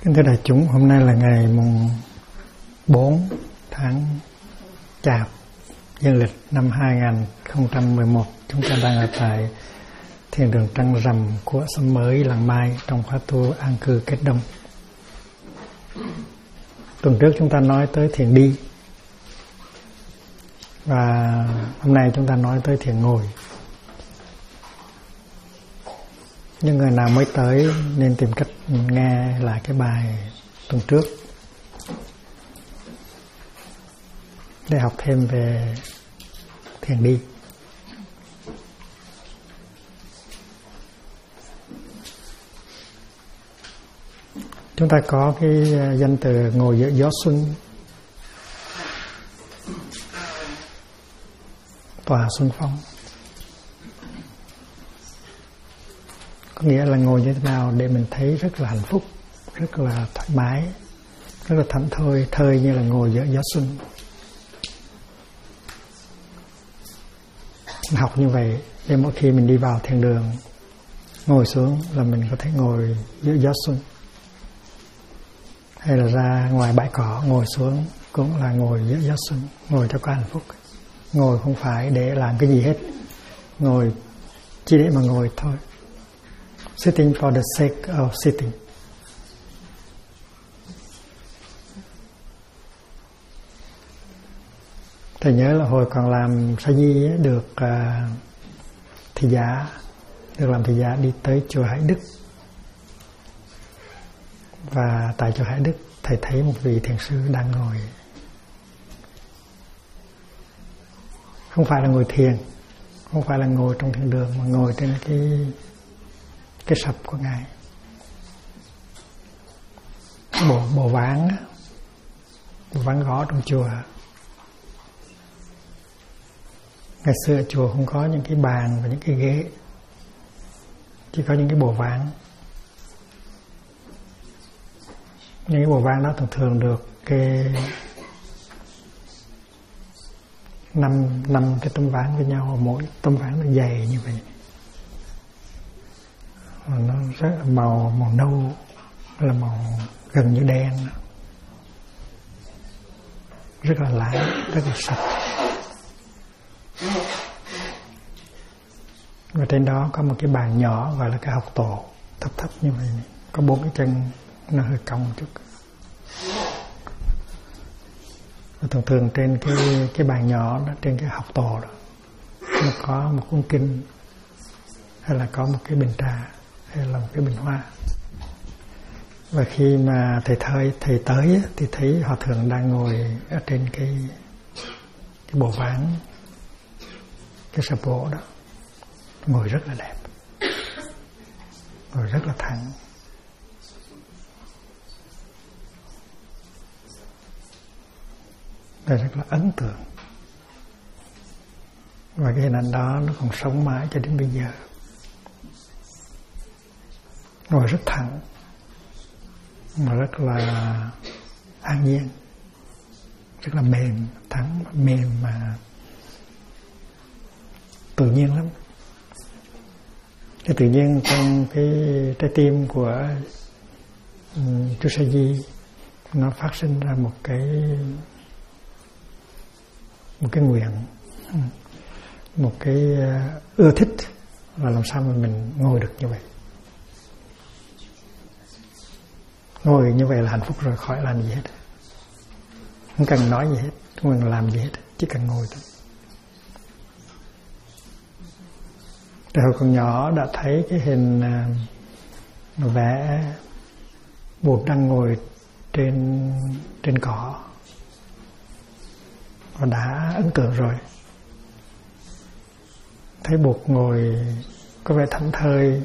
Kính thưa đại chúng, hôm nay là ngày mùng 4 tháng Chạp dương lịch năm 2011. Chúng ta đang ở tại thiền đường Trăng Rằm của Xóm Mới Làng Mai trong khóa tu an cư kết đông. Tuần trước chúng ta nói tới thiền đi, và hôm nay chúng ta nói tới thiền ngồi. Những người nào mới tới nên tìm cách nghe lại cái bài tuần trước để học thêm về thiền đi. Chúng ta có cái danh từ ngồi giữa gió xuân, tòa xuân phong. Có nghĩa là ngồi như thế nào để mình thấy rất là hạnh phúc, rất là thoải mái, rất là thảnh thơi, thơi như là ngồi giữa gió xuân. Mình học như vậy để mỗi khi mình đi vào thiền đường, ngồi xuống là mình có thể ngồi giữa gió xuân. Hay là ra ngoài bãi cỏ ngồi xuống cũng là ngồi giữa gió xuân, ngồi cho có hạnh phúc. Ngồi không phải để làm cái gì hết, ngồi chỉ để mà ngồi thôi. Sitting for the sake of sitting. Thầy nhớ là hồi còn làm sa di được thị giả, được làm thị giả đi tới chùa Hải Đức. Và tại chùa Hải Đức thầy thấy một vị thiền sư đang ngồi. Không phải là ngồi thiền, không phải là ngồi trong thiền đường, mà ngồi trên cái sập của Ngài. Bộ ván gõ trong chùa. Ngày xưa chùa không có những cái bàn và những cái ghế, chỉ có những cái bộ ván. Những cái bộ ván đó thường được cái năm cái tấm ván với nhau, mỗi tấm ván nó dày như vậy. Nó rất là màu nâu, là màu gần như đen, rất là láng, rất là sạch. Và trên đó có một cái bàn nhỏ gọi là cái học tổ, thấp như vậy, có 4 cái chân nó hơi cong một chút. Và thường trên cái bàn nhỏ đó, trên cái học tổ đó, nó có một cuốn kinh, hay là có một cái bình trà, hay là một cái bình hoa. Và khi mà thầy tới thì thấy hòa thượng đang ngồi ở trên cái bộ ván, cái sập gỗ đó, ngồi rất là đẹp, ngồi rất là thẳng. Và rất là ấn tượng. Và cái hình ảnh đó nó còn sống mãi cho đến bây giờ. Ngồi rất thẳng, mà rất là an nhiên, rất là mềm, thẳng, mềm mà tự nhiên lắm. Cái tự nhiên trong cái trái tim của chú Sa Di, nó phát sinh ra một cái nguyện, một cái ưa thích là làm sao mà mình ngồi được như vậy. Ngồi như vậy là hạnh phúc rồi, khỏi làm gì hết, không cần nói gì hết, không cần làm gì hết, chỉ cần ngồi thôi. Từ hồi còn nhỏ đã thấy cái hình vẽ Bụt đang ngồi trên cỏ, và đã ấn tượng rồi. Thấy Bụt ngồi có vẻ thảnh thơi,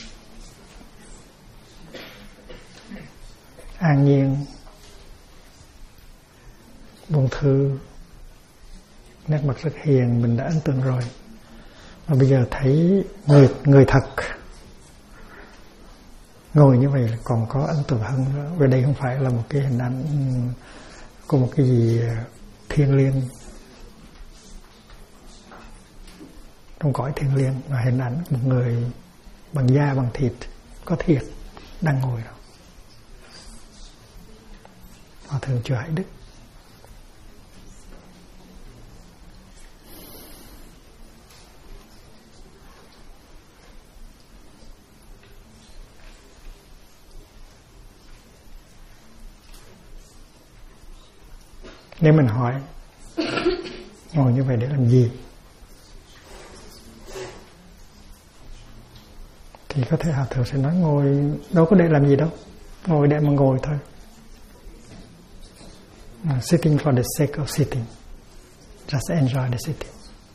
an nhiên, buông thư, nét mặt rất hiền, mình đã ấn tượng rồi. Và bây giờ thấy người thật ngồi như vậy còn có ấn tượng hơn nữa. Vì đây không phải là một cái hình ảnh của một cái gì thiêng liêng trong cõi thiêng liêng, mà hình ảnh một người bằng da bằng thịt, có thiệt đang ngồi đó. Hòa thượng Chùa Hải Đức. Nếu mình hỏi ngồi như vậy để làm gì, thì có thể Hòa thượng sẽ nói ngồi đâu có để làm gì đâu, ngồi để mà ngồi thôi. Sitting for the sake of sitting, just enjoy the sitting.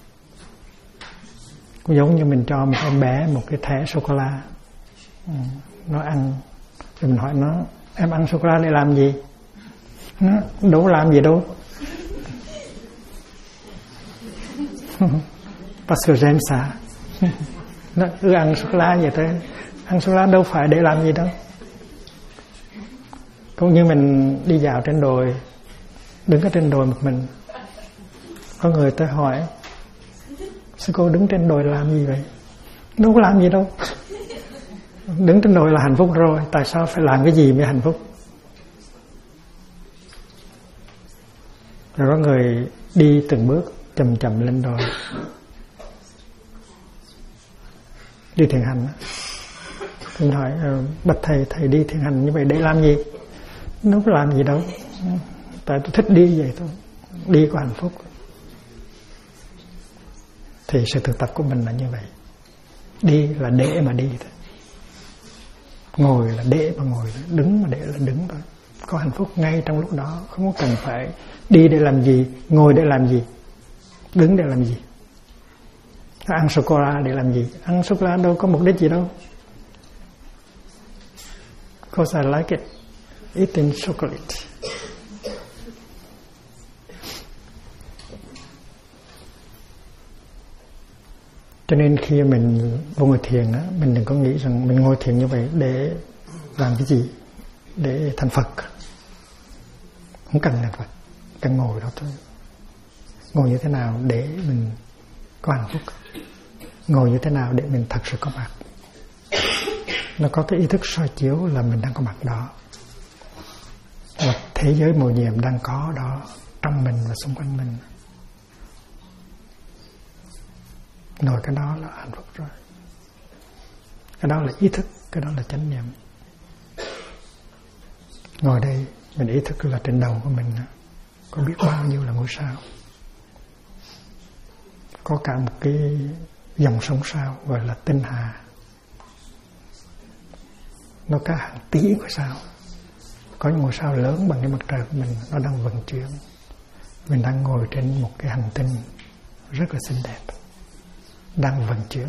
Cũng giống như mình cho một em bé một cái thẻ sô cô la, nó ăn, rồi mình hỏi nó em ăn sô cô la để làm gì, nó đâu có làm gì đâu. Parce que j'aime ça. Nó cứ ăn sô cô la vậy thôi. Ăn sô cô la đâu phải để làm gì đâu. Cũng như mình đi dạo trên đồi, đứng ở trên đồi một mình, có người tới hỏi sư cô đứng trên đồi làm gì vậy? Đâu có làm gì đâu. Đứng trên đồi là hạnh phúc rồi, tại sao phải làm cái gì mới hạnh phúc? Rồi có người đi từng bước chậm chậm lên đồi, đi thiền hành. Mình hỏi bạch thầy, thầy đi thiền hành như vậy để làm gì? Đâu có làm gì đâu, tại tôi thích đi vậy thôi, đi có hạnh phúc. Thì sự thực tập của mình là như vậy. Đi là để mà đi thôi, ngồi là để mà ngồi thôi, đứng mà để là đứng thôi. Có hạnh phúc ngay trong lúc đó, không có cần phải đi để làm gì, ngồi để làm gì, đứng để làm gì, ăn sô cô la để làm gì. Ăn sô cô la đâu có mục đích gì đâu. Because I like it, eating chocolate. Cho nên khi mình vô ngồi thiền á, mình đừng có nghĩ rằng mình ngồi thiền như vậy để làm cái gì, để thành Phật. Không cần thành Phật, cần ngồi đó thôi. Ngồi như thế nào để mình có hạnh phúc, ngồi như thế nào để mình thật sự có mặt. Nó có cái ý thức soi chiếu là mình đang có mặt đó, và thế giới mầu nhiệm đang có đó trong mình và xung quanh mình. Ngồi cái đó là hạnh phúc rồi. Cái đó là ý thức, cái đó là chánh niệm. Ngồi đây mình ý thức là trên đầu của mình có biết bao nhiêu là ngôi sao, có cả một cái dòng sông sao gọi là tinh hà, nó cả hàng tỷ ngôi sao. Có những ngôi sao lớn bằng cái mặt trời của mình, nó đang vận chuyển. Mình đang ngồi trên một cái hành tinh rất là xinh đẹp, đang vận chuyển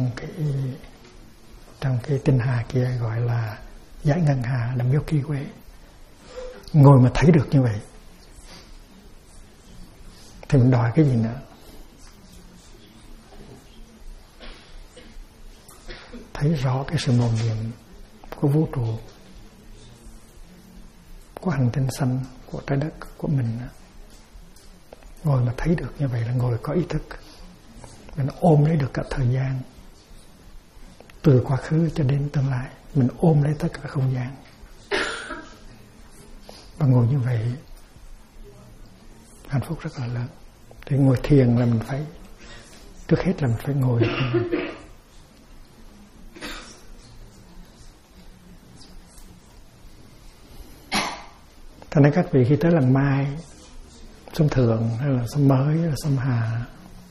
trong cái tinh hà kia, gọi là Giải Ngân Hà, là Milky Way. Ngồi mà thấy được như vậy thì mình đòi cái gì nữa? Thấy rõ cái sự mầu nhiệm của vũ trụ, của hành tinh xanh, của trái đất của mình. Ngồi mà thấy được như vậy là ngồi có ý thức. Mình ôm lấy được cả thời gian, từ quá khứ cho đến tương lai. Mình ôm lấy tất cả không gian. Và ngồi như vậy hạnh phúc rất là lớn. Thì ngồi thiền là mình phải, trước hết là mình phải ngồi. Thành ra các vị khi tới lần mai, sông Thượng hay là sông Mới hay là sông Hà,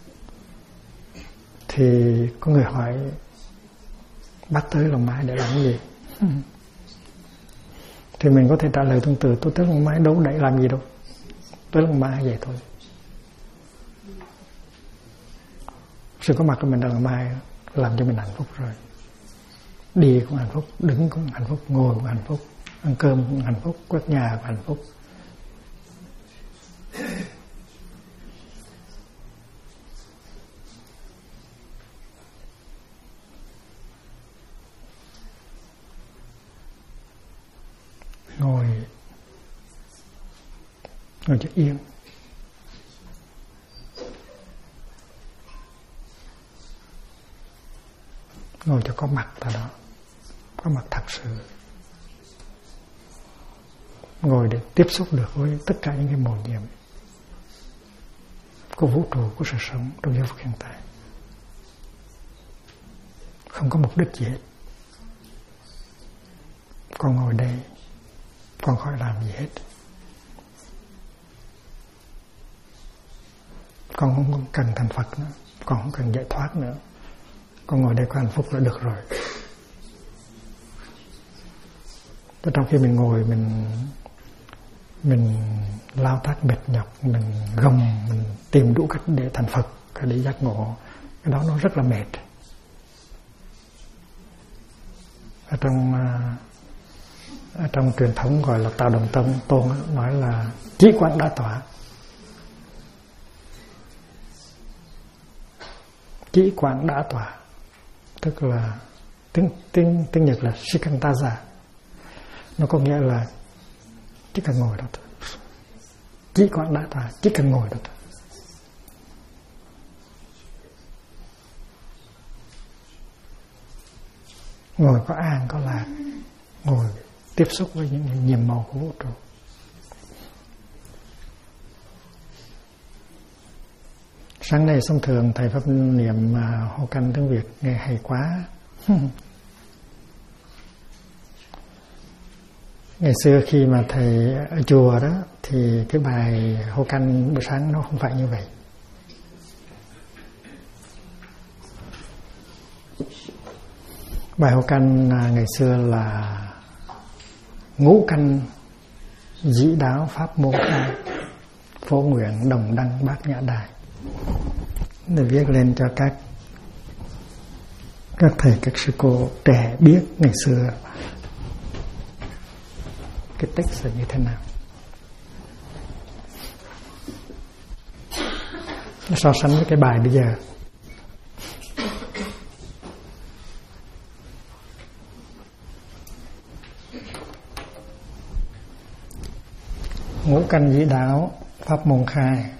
thì có người hỏi bác tới Lần Mai để làm cái gì? Thì mình có thể trả lời tương tự, tôi tới Lần Mai đâu để làm gì đâu, tới Lần Mai vậy thôi. Sự có mặt của mình ở Lần Mai làm cho mình hạnh phúc rồi. Đi cũng hạnh phúc, đứng cũng hạnh phúc, ngồi cũng hạnh phúc, ăn cơm cũng hạnh phúc, quét nhà cũng hạnh phúc. Ngồi cho yên. Ngồi cho có mặt tại đó, có mặt thật sự. ngồi để tiếp xúc được với tất cả những cái màu nhiệm của vũ trụ, của sự sống trong giây phút hiện tại. Không có mục đích gì hết. Con ngồi đây, con khỏi làm gì hết. Con không cần thành Phật nữa, con không cần giải thoát nữa. Con ngồi đây có hạnh phúc là được rồi. Trong khi mình ngồi, mình lao tác mệt nhọc, mình gồng, mình tìm đủ cách để thành Phật, để giác ngộ, cái đó nó rất là mệt. Ở trong truyền thống gọi là Tào Đồng Tôn nói là chỉ quán đã tỏa. Chỉ quán đã tỏa, tức là tiếng Nhật là Shikantaza. Nó có nghĩa là chỉ cần ngồi đó thôi. Chỉ quán đã tỏa, chỉ cần ngồi đó thôi. Ngồi có an, có lạc, ngồi tiếp xúc với những nhiệm màu của vũ trụ. Sáng nay thông thường thầy pháp niệm hộ canh tiếng Việt nghe hay quá. Ngày xưa khi mà thầy ở chùa đó thì cái bài hộ canh buổi sáng nó không phải như vậy. Bài hộ canh ngày xưa là ngũ canh dĩ đáo pháp môn khai, phổ nguyện đồng đăng bát nhã đài. Để viết lên cho các thầy, các sư cô trẻ biết ngày xưa cái text là như thế nào. Nó so sánh với cái bài bây giờ. Ngũ canh dĩ đáo pháp môn khai,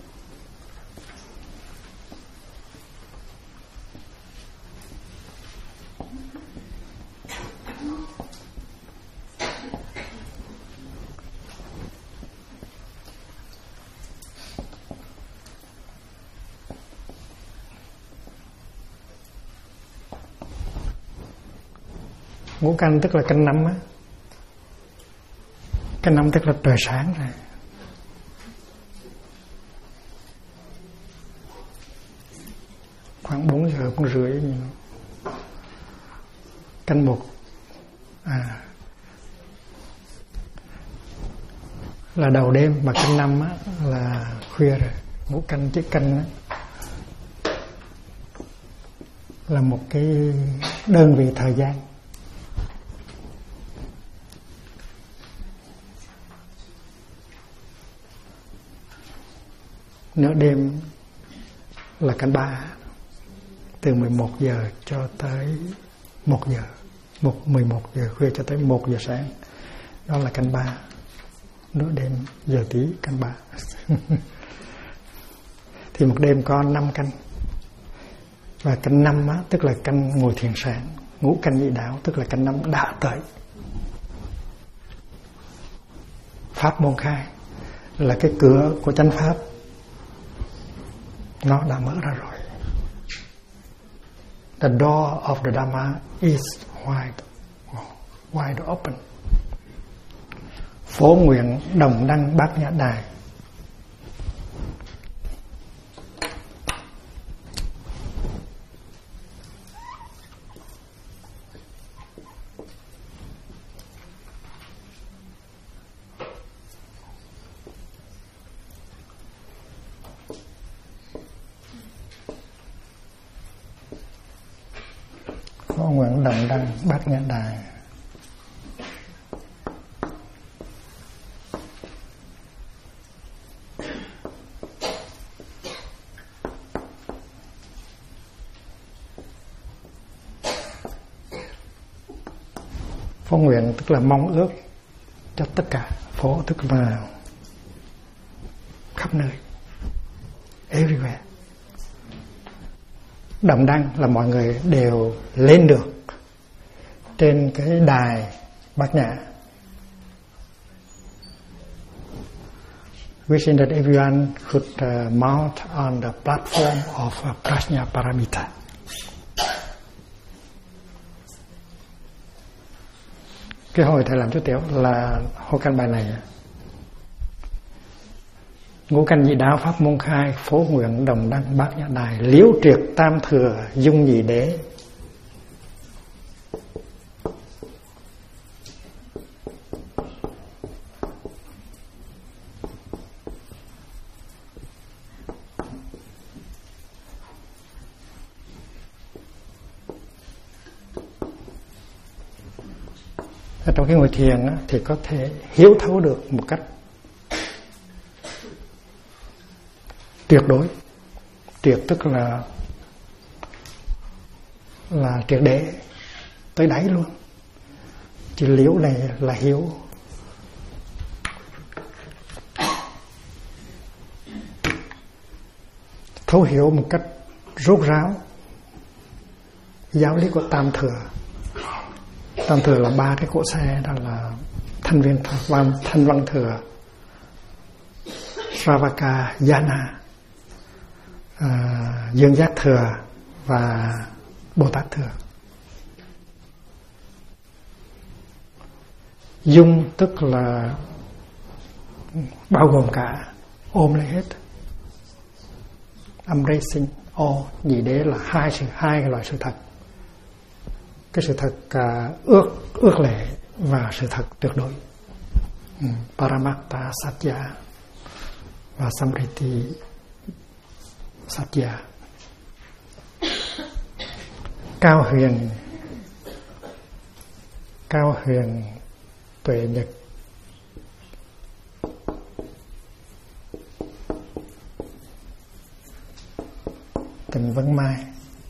ngũ canh tức là canh năm á. Canh năm tức là trời sáng rồi. Khoảng 4 giờ, 4 rưỡi. Canh một là đầu đêm, mà canh năm á là khuya rồi. Ngũ canh chiếc canh á là một cái đơn vị thời gian. Nửa đêm là canh 3, từ 11 giờ cho tới 1 giờ, 11 giờ khuya cho tới 1 giờ sáng, đó là canh 3. Nửa đêm giờ tí canh 3. Thì một đêm có 5 canh. Và canh 5 á, tức là canh ngồi thiền sáng. Ngũ canh nhị đạo tức là canh 5 đã tới. Pháp môn khai là cái cửa của chánh pháp, nó đã mở ra rồi. The door of the Dhamma is wide open. Phổ nguyện đồng đăng bát nhã đài. Phổ nguyện đồng đăng bát nhã đài. Phổ nguyện tức là mong ước cho tất cả. Phổ tức là khắp nơi, everywhere. Đồng đăng là mọi người đều lên được trên cái đài bát nhã. wishing that everyone could mount on the platform of Prajnaparamita. Cái hồi thầy làm chú tiểu là hô căn bài này: ngũ căn nhị đạo pháp môn khai, phổ nguyện đồng đăng bát nhã đài, liễu triệt tam thừa dung nhị đế. Trong cái ngồi thiền á, thì có thể hiểu thấu được một cách tuyệt đối. Tuyệt tức là triệt để tới đáy luôn. Chữ liễu này là hiểu. Thấu hiểu một cách rốt ráo giáo lý của tam thừa. Tam thừa là 3 cái cỗ xe, đó là thanh văn thừa, Sravaka, Jana, dương giác thừa và Bồ Tát thừa. Dung tức là bao gồm cả, ôm lấy hết. Embracing all, nhị đế là hai loại sự thật. Cái sự thật ước lệ và sự thật tuyệt đối. Paramatta Satya và Samriti Satya. Cao huyền tuệ nhật. Tình Vân Mai.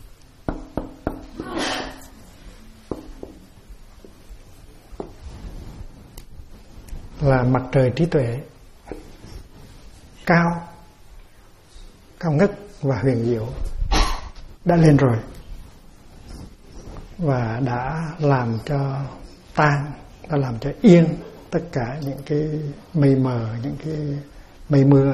Là mặt trời trí tuệ cao ngất và huyền diệu đã lên rồi và đã làm cho tan, đã làm cho yên tất cả những cái mây mờ, những cái mây mưa.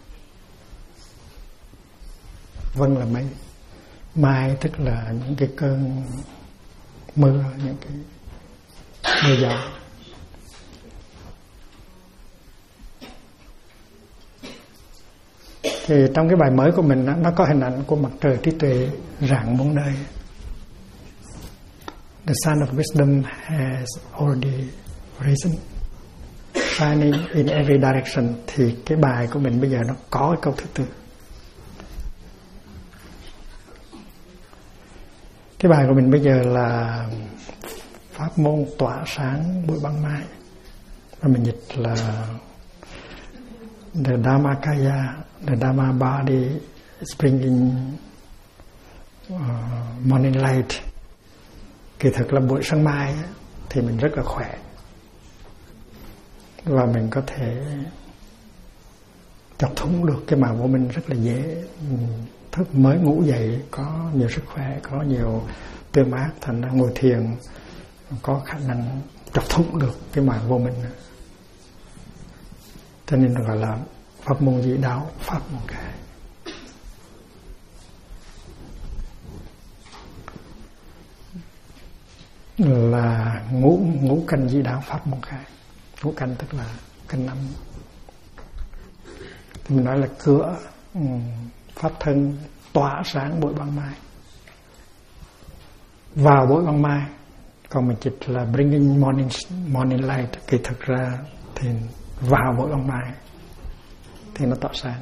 Vân là mây, mai tức là những cái cơn mưa, những cái mưa gió. Thì trong cái bài mới của mình nó có hình ảnh của mặt trời trí tuệ rạng muôn nơi. The sun of wisdom has already risen, shining in every direction. Thì cái bài của mình bây giờ nó có cái câu thứ tư. Cái bài của mình bây giờ là pháp môn tỏa sáng buổi ban mai, và mình dịch là The Dhammakaya, the Dhamma body is bringing morning light. Kỳ thực là buổi sáng mai thì mình rất là khỏe và mình có thể chọc thủng được cái màu của mình rất là dễ. Thức mới ngủ dậy có nhiều sức khỏe, có nhiều tương mát, thành ra ngồi thiền có khả năng chọc thủng được cái màu vô mình. Cho nên gọi là pháp môn dị đạo, pháp môn khai. Là ngũ căn dị đạo, pháp môn khai. Ngũ căn tức là căn 5. Thì mình nói là cửa pháp thân tỏa sáng buổi ban mai, vào buổi ban mai. Còn mình dịch là bringing morning light. Thì thực ra thì vào buổi ban mai thì nó tỏa sáng.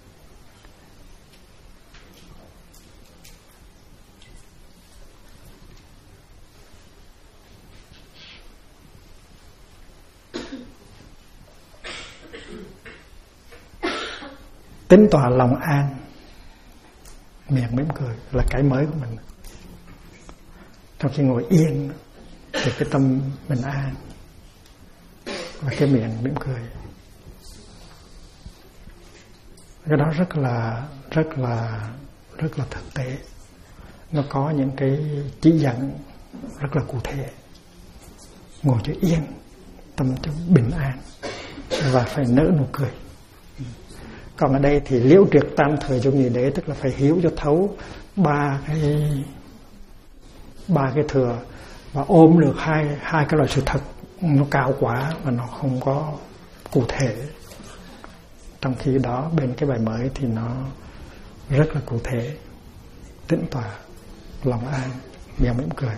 Tính tỏa lòng an, miệng mỉm cười là cái mới của mình. Trong khi ngồi yên thì cái tâm bình an và cái miệng mỉm cười. Cái đó rất là thực tế. Nó có những cái chỉ dẫn rất là cụ thể. Ngồi cho yên, tâm cho bình an và phải nở nụ cười. Còn ở đây thì liễu triệt tam thời dung nhị đế, tức là phải hiểu cho thấu ba cái thừa, và ôm được hai cái loại sự thật nó cao quá và nó không có cụ thể. Trong khi đó bên cái bài mới thì nó rất là cụ thể, tĩnh tọa, lòng an, miệng mỉm cười,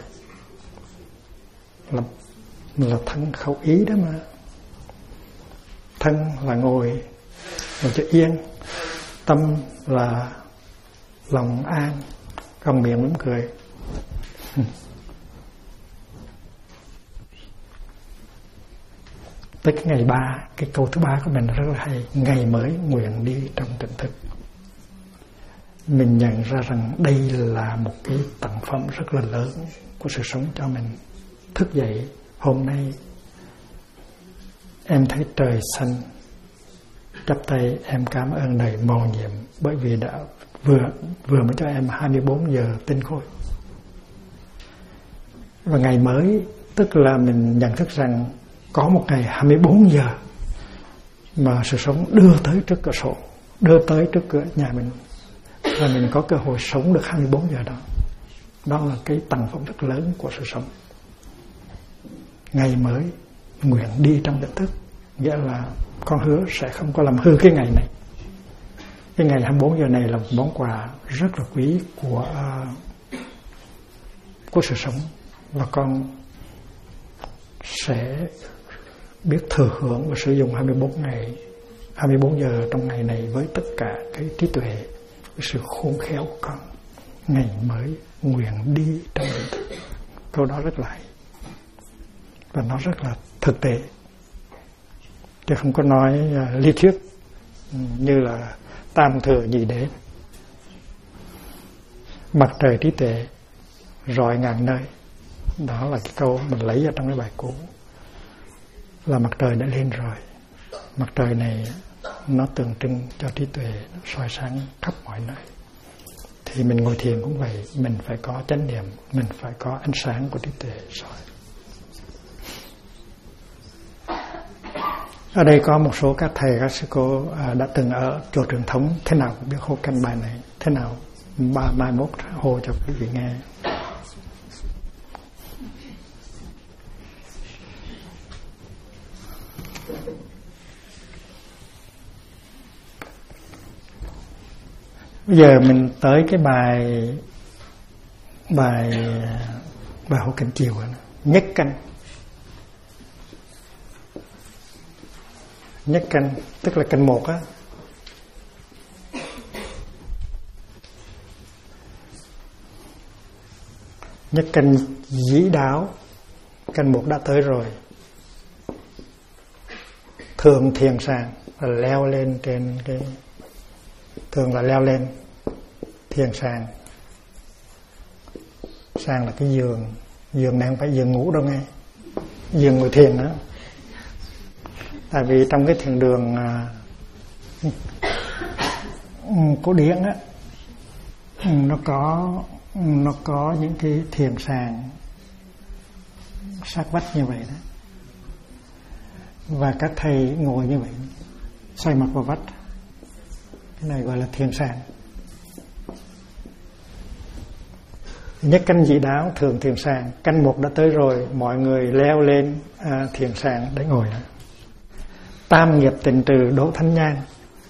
là thân khẩu ý đó mà. Thân là ngồi cho yên, tâm là lòng an, còn miệng mỉm cười. Tới cái ngày 3, cái câu thứ 3 của mình rất là hay. Ngày mới nguyện đi trong tỉnh thức. Mình nhận ra rằng đây là một cái tặng phẩm rất là lớn của sự sống cho mình. Thức dậy hôm nay em thấy trời xanh, chắp tay em cảm ơn đời mầu nhiệm, bởi vì đã vừa mới cho em 24 giờ tinh khôi. Và ngày mới tức là mình nhận thức rằng có một ngày 24 giờ mà sự sống đưa tới trước cửa sổ, đưa tới trước cửa nhà mình, và mình có cơ hội sống được 24 giờ đó. Đó là cái tặng phẩm rất lớn của sự sống. Ngày mới nguyện đi trong tỉnh thức, nghĩa là con hứa sẽ không có làm hư cái ngày này. Cái ngày 24 giờ này là một món quà rất là quý của sự sống, và con sẽ biết thừa hưởng và sử dụng 24 giờ trong ngày này với tất cả cái trí tuệ, cái sự khôn khéo của con. Ngày mới nguyện đi trong tỉnh thức. Câu đó rất là hay và nó rất là thực tế, chứ không có nói lý thuyết như là tam thừa nhị đế. Mặt trời trí tuệ rọi ngàn nơi, đó là cái câu mình lấy ở trong cái bài cũ, là mặt trời đã lên rồi. Mặt trời này nó tượng trưng cho trí tuệ, nó soi sáng khắp mọi nơi. Thì mình ngồi thiền cũng vậy, mình phải có chánh niệm, mình phải có ánh sáng của trí tuệ soi. Ở đây có một số các thầy, các sư cô đã từng ở chùa truyền thống, thế nào cũng biết hô canh bài này, thế nào mai mốt hô cho quý vị nghe. Bây giờ mình tới cái bài hô canh chiều, nhất canh. Nhất canh tức là canh 1 á. Nhất canh dĩ đáo, canh 1 đã tới rồi. Thường thiền sàng là leo lên trên cái, thường là leo lên thiền sàng. Sàng là cái giường, giường này không phải giường ngủ đâu nghe, giường ngồi thiền đó. Tại vì trong cái thiền đường cổ điển á, nó có những cái thiền sàng sát vách như vậy đó, và các thầy ngồi như vậy, xoay mặt vào vách. Cái này gọi là thiền sàng. Nhất canh dĩ đáo, thường thiền sàng. Canh 1 đã tới rồi, mọi người leo lên thiền sàng để ngồi đó. Tam nghiệp tịnh trừ đỗ thánh nhang.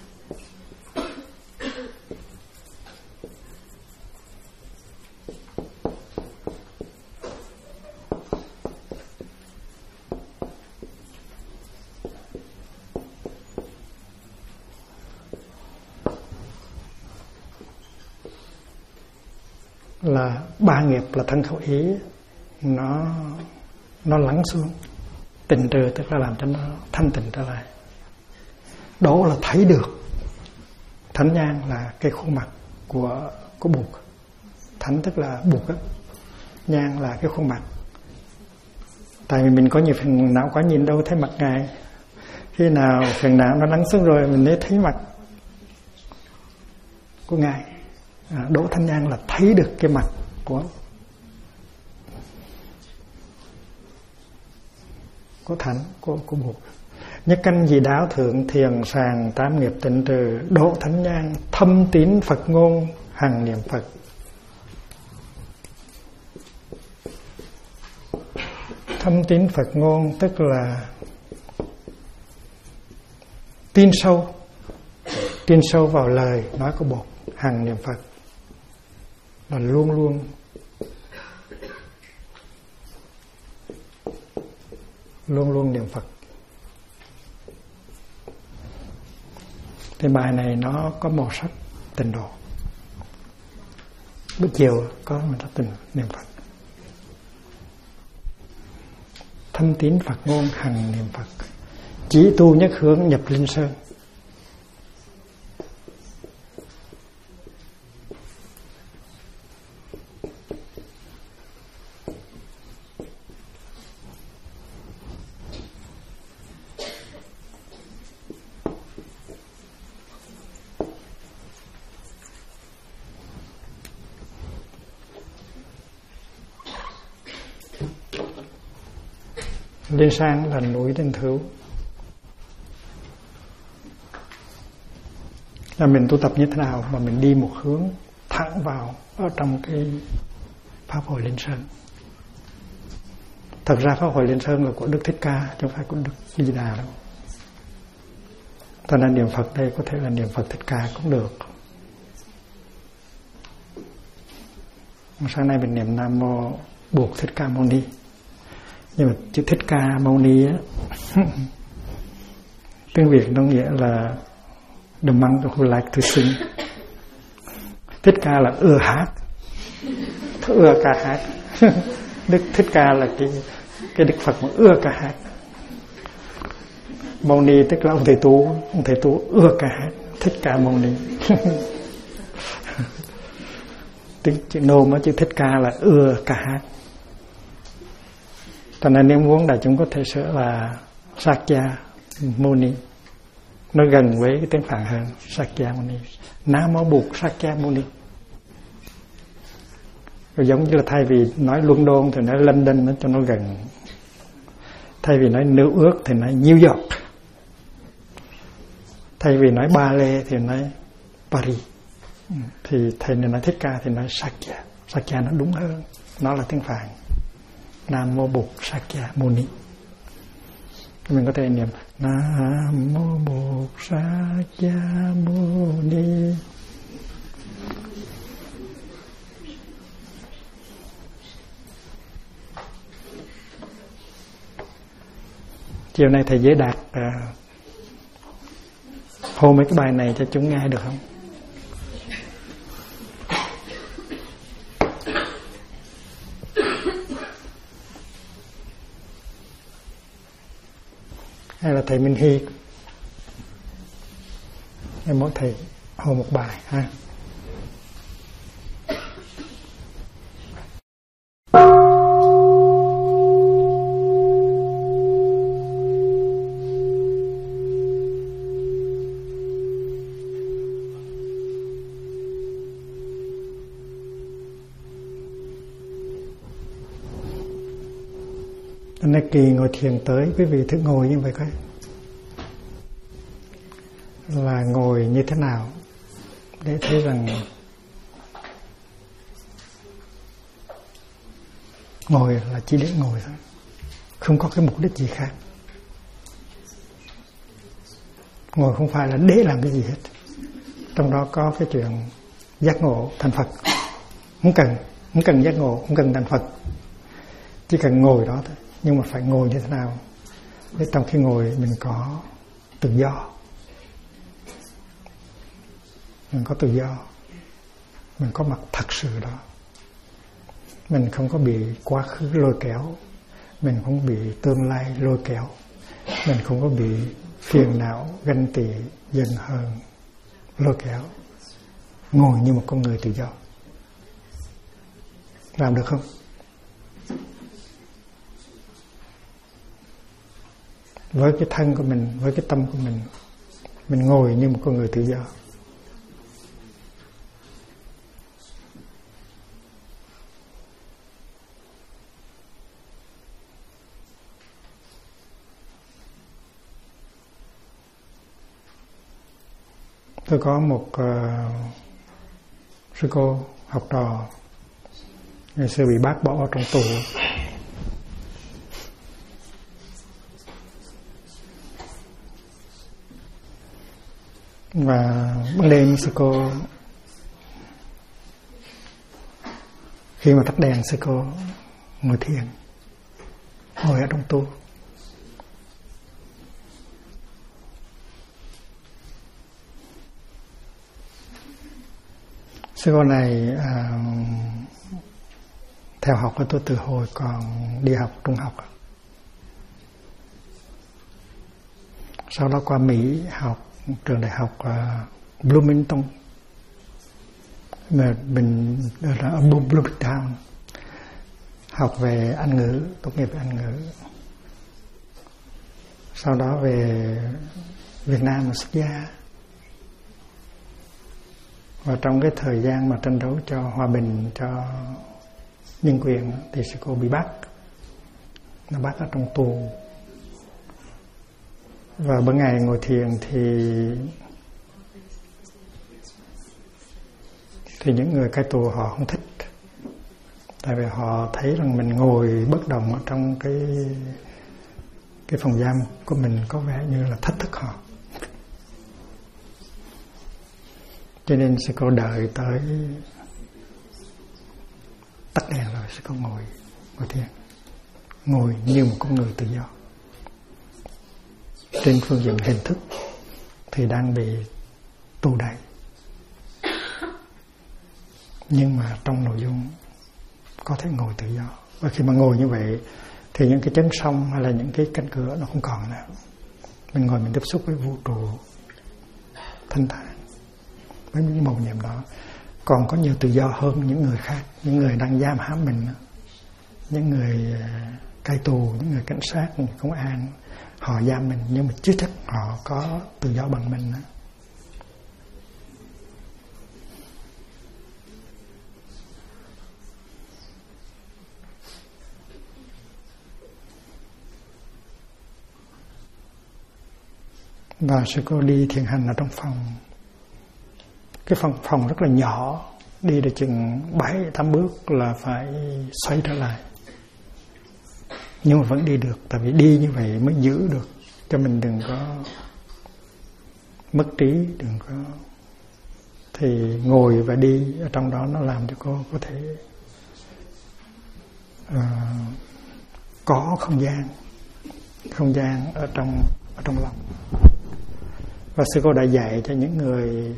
Là ba nghiệp là thân khẩu ý, nó lắng xuống. Tịnh trừ tức là làm cho nó thanh tịnh trở lại. Đó là thấy được. Thánh nhang là cái khuôn mặt của Bụt. Thánh tức là Bụt á, nhang là cái khuôn mặt. Tại vì mình có nhiều phiền não quá, nhìn đâu thấy mặt Ngài. Khi nào phiền não nó lắng xuống rồi mình mới thấy mặt của Ngài. Đỗ thánh nhang là thấy được cái mặt của Thánh, của Bụt. Nhất canh dị đáo thượng thiền sàng tám nghiệp tịnh trừ, độ thánh nhang thâm tín Phật ngôn hằng niệm Phật. Thâm tín Phật ngôn tức là tin sâu vào lời nói của Bụt, hằng niệm Phật là luôn luôn niệm Phật. Thì bài này nó có màu sắc tịnh độ. Buổi chiều có mình ta niệm Phật. Thâm tín Phật ngôn hằng niệm Phật, chỉ tu nhất hướng nhập linh sơn. Linh Sang là núi Linh Thứu, là mình tu tập như thế nào mà mình đi một hướng thẳng vào ở trong cái Pháp hội Linh Sơn. Thật ra Pháp hội Linh Sơn là của Đức Thích Ca, chứ không phải của Đức Di Đà đâu. Cho nên niệm Phật đây có thể là niệm Phật Thích Ca cũng được. Sáng nay mình niệm Nam Mô Bụt Thích Ca Mâu Ni. Nhưng mà chữ Thích Ca Mâu Ni á, tiếng Việt nó nghĩa là the monk who like to sing. Thích Ca là ưa hát, ưa ca hát. Đức Thích Ca là cái Đức Phật mà ưa ca hát. Mâu Ni tức là ông thầy tú ưa ca hát. Thích Ca Mâu Ni. Tiếng chữ nôm á, chữ Thích Ca là ưa ca hát. Cho nên nếu muốn đại chúng có thể sửa là Sakya Muni, nó gần với cái tiếng Phạn hơn. Sakya Muni, Nam Mô Bụt Sakya Muni. Rồi giống như là thay vì nói London thì nói London, nó cho nó gần. Thay vì nói New York thì nói New York. Thay vì nói Ba Lê thì nói Paris. Thì thầy này nói Thích Ca thì nói Sakya. Sakya nó đúng hơn, nó là tiếng Phạn. Nam Mô Bụt Sakya Muni. Mình có thể niệm Nam Mô Bụt Sakya Muni. Chiều nay thầy Giới Đạt hô mấy cái bài này cho chúng nghe được không? Hay là thầy Minh Hy, hay mỗi thầy hồ một bài ha. Nay kỳ ngồi thiền tới, quý vị thử ngồi như vậy coi, là ngồi như thế nào để thấy rằng ngồi là chỉ để ngồi thôi, không có cái mục đích gì khác. Ngồi không phải là để làm cái gì hết. Trong đó có cái chuyện giác ngộ thành Phật. Không cần giác ngộ, không cần thành Phật, chỉ cần ngồi đó thôi. Nhưng mà phải ngồi như thế nào để trong khi ngồi mình có tự do, mình có tự do, mình có mặt thật sự đó, mình không có bị quá khứ lôi kéo, mình không bị tương lai lôi kéo, mình không có bị phiền não, ganh tị, giận hờn lôi kéo. Ngồi như một con người tự do. Làm được không? Với cái thân của mình, với cái tâm của mình ngồi như một con người tự do. Tôi có một sư cô học trò ngày xưa bị bác bỏ vào trong tù. Và ban đêm sư cô, khi mà tắt đèn, sư cô ngồi thiền, ngồi ở trong tu. Sư cô này theo học của tôi từ hồi còn đi học trung học. Sau đó qua Mỹ học trường đại học Bloomington, mà mình ở Bloomington, học về Anh ngữ, tốt nghiệp về Anh ngữ. Sau đó về Việt Nam mà xuất gia. Và trong cái thời gian mà tranh đấu cho hòa bình, cho nhân quyền thì sư cô bị bắt. Nó bắt ở trong tù. Và ban ngày ngồi thiền thì những người cai tù họ không thích. Tại vì họ thấy rằng mình ngồi bất động ở trong cái phòng giam của mình có vẻ như là thách thức họ. Cho nên sư cô đợi tới tắt đèn rồi sư cô ngồi thiền, ngồi như một con người tự do. Trên phương diện hình thức thì đang bị tù đày, nhưng mà trong nội dung có thể ngồi tự do. Và khi mà ngồi như vậy thì những cái chấn song hay là những cái cánh cửa nó không còn nữa. Mình ngồi mình tiếp xúc với vũ trụ thanh thản với những mầu nhiệm đó, còn có nhiều tự do hơn những người khác, những người đang giam hãm mình, những người cai tù, những người cảnh sát, những công an. Họ giam mình nhưng mà chưa chắc họ có tự do bằng mình. Và sư cô đi thiền hành ở trong phòng. Cái phòng rất là nhỏ, đi được chừng 7-8 bước là phải xoay trở lại. Nhưng mà vẫn đi được, tại vì đi như vậy mới giữ được cho mình đừng có mất trí, đừng có. Thì ngồi và đi ở trong đó nó làm cho cô có thể có không gian ở trong lòng. Và sư cô đã dạy cho những người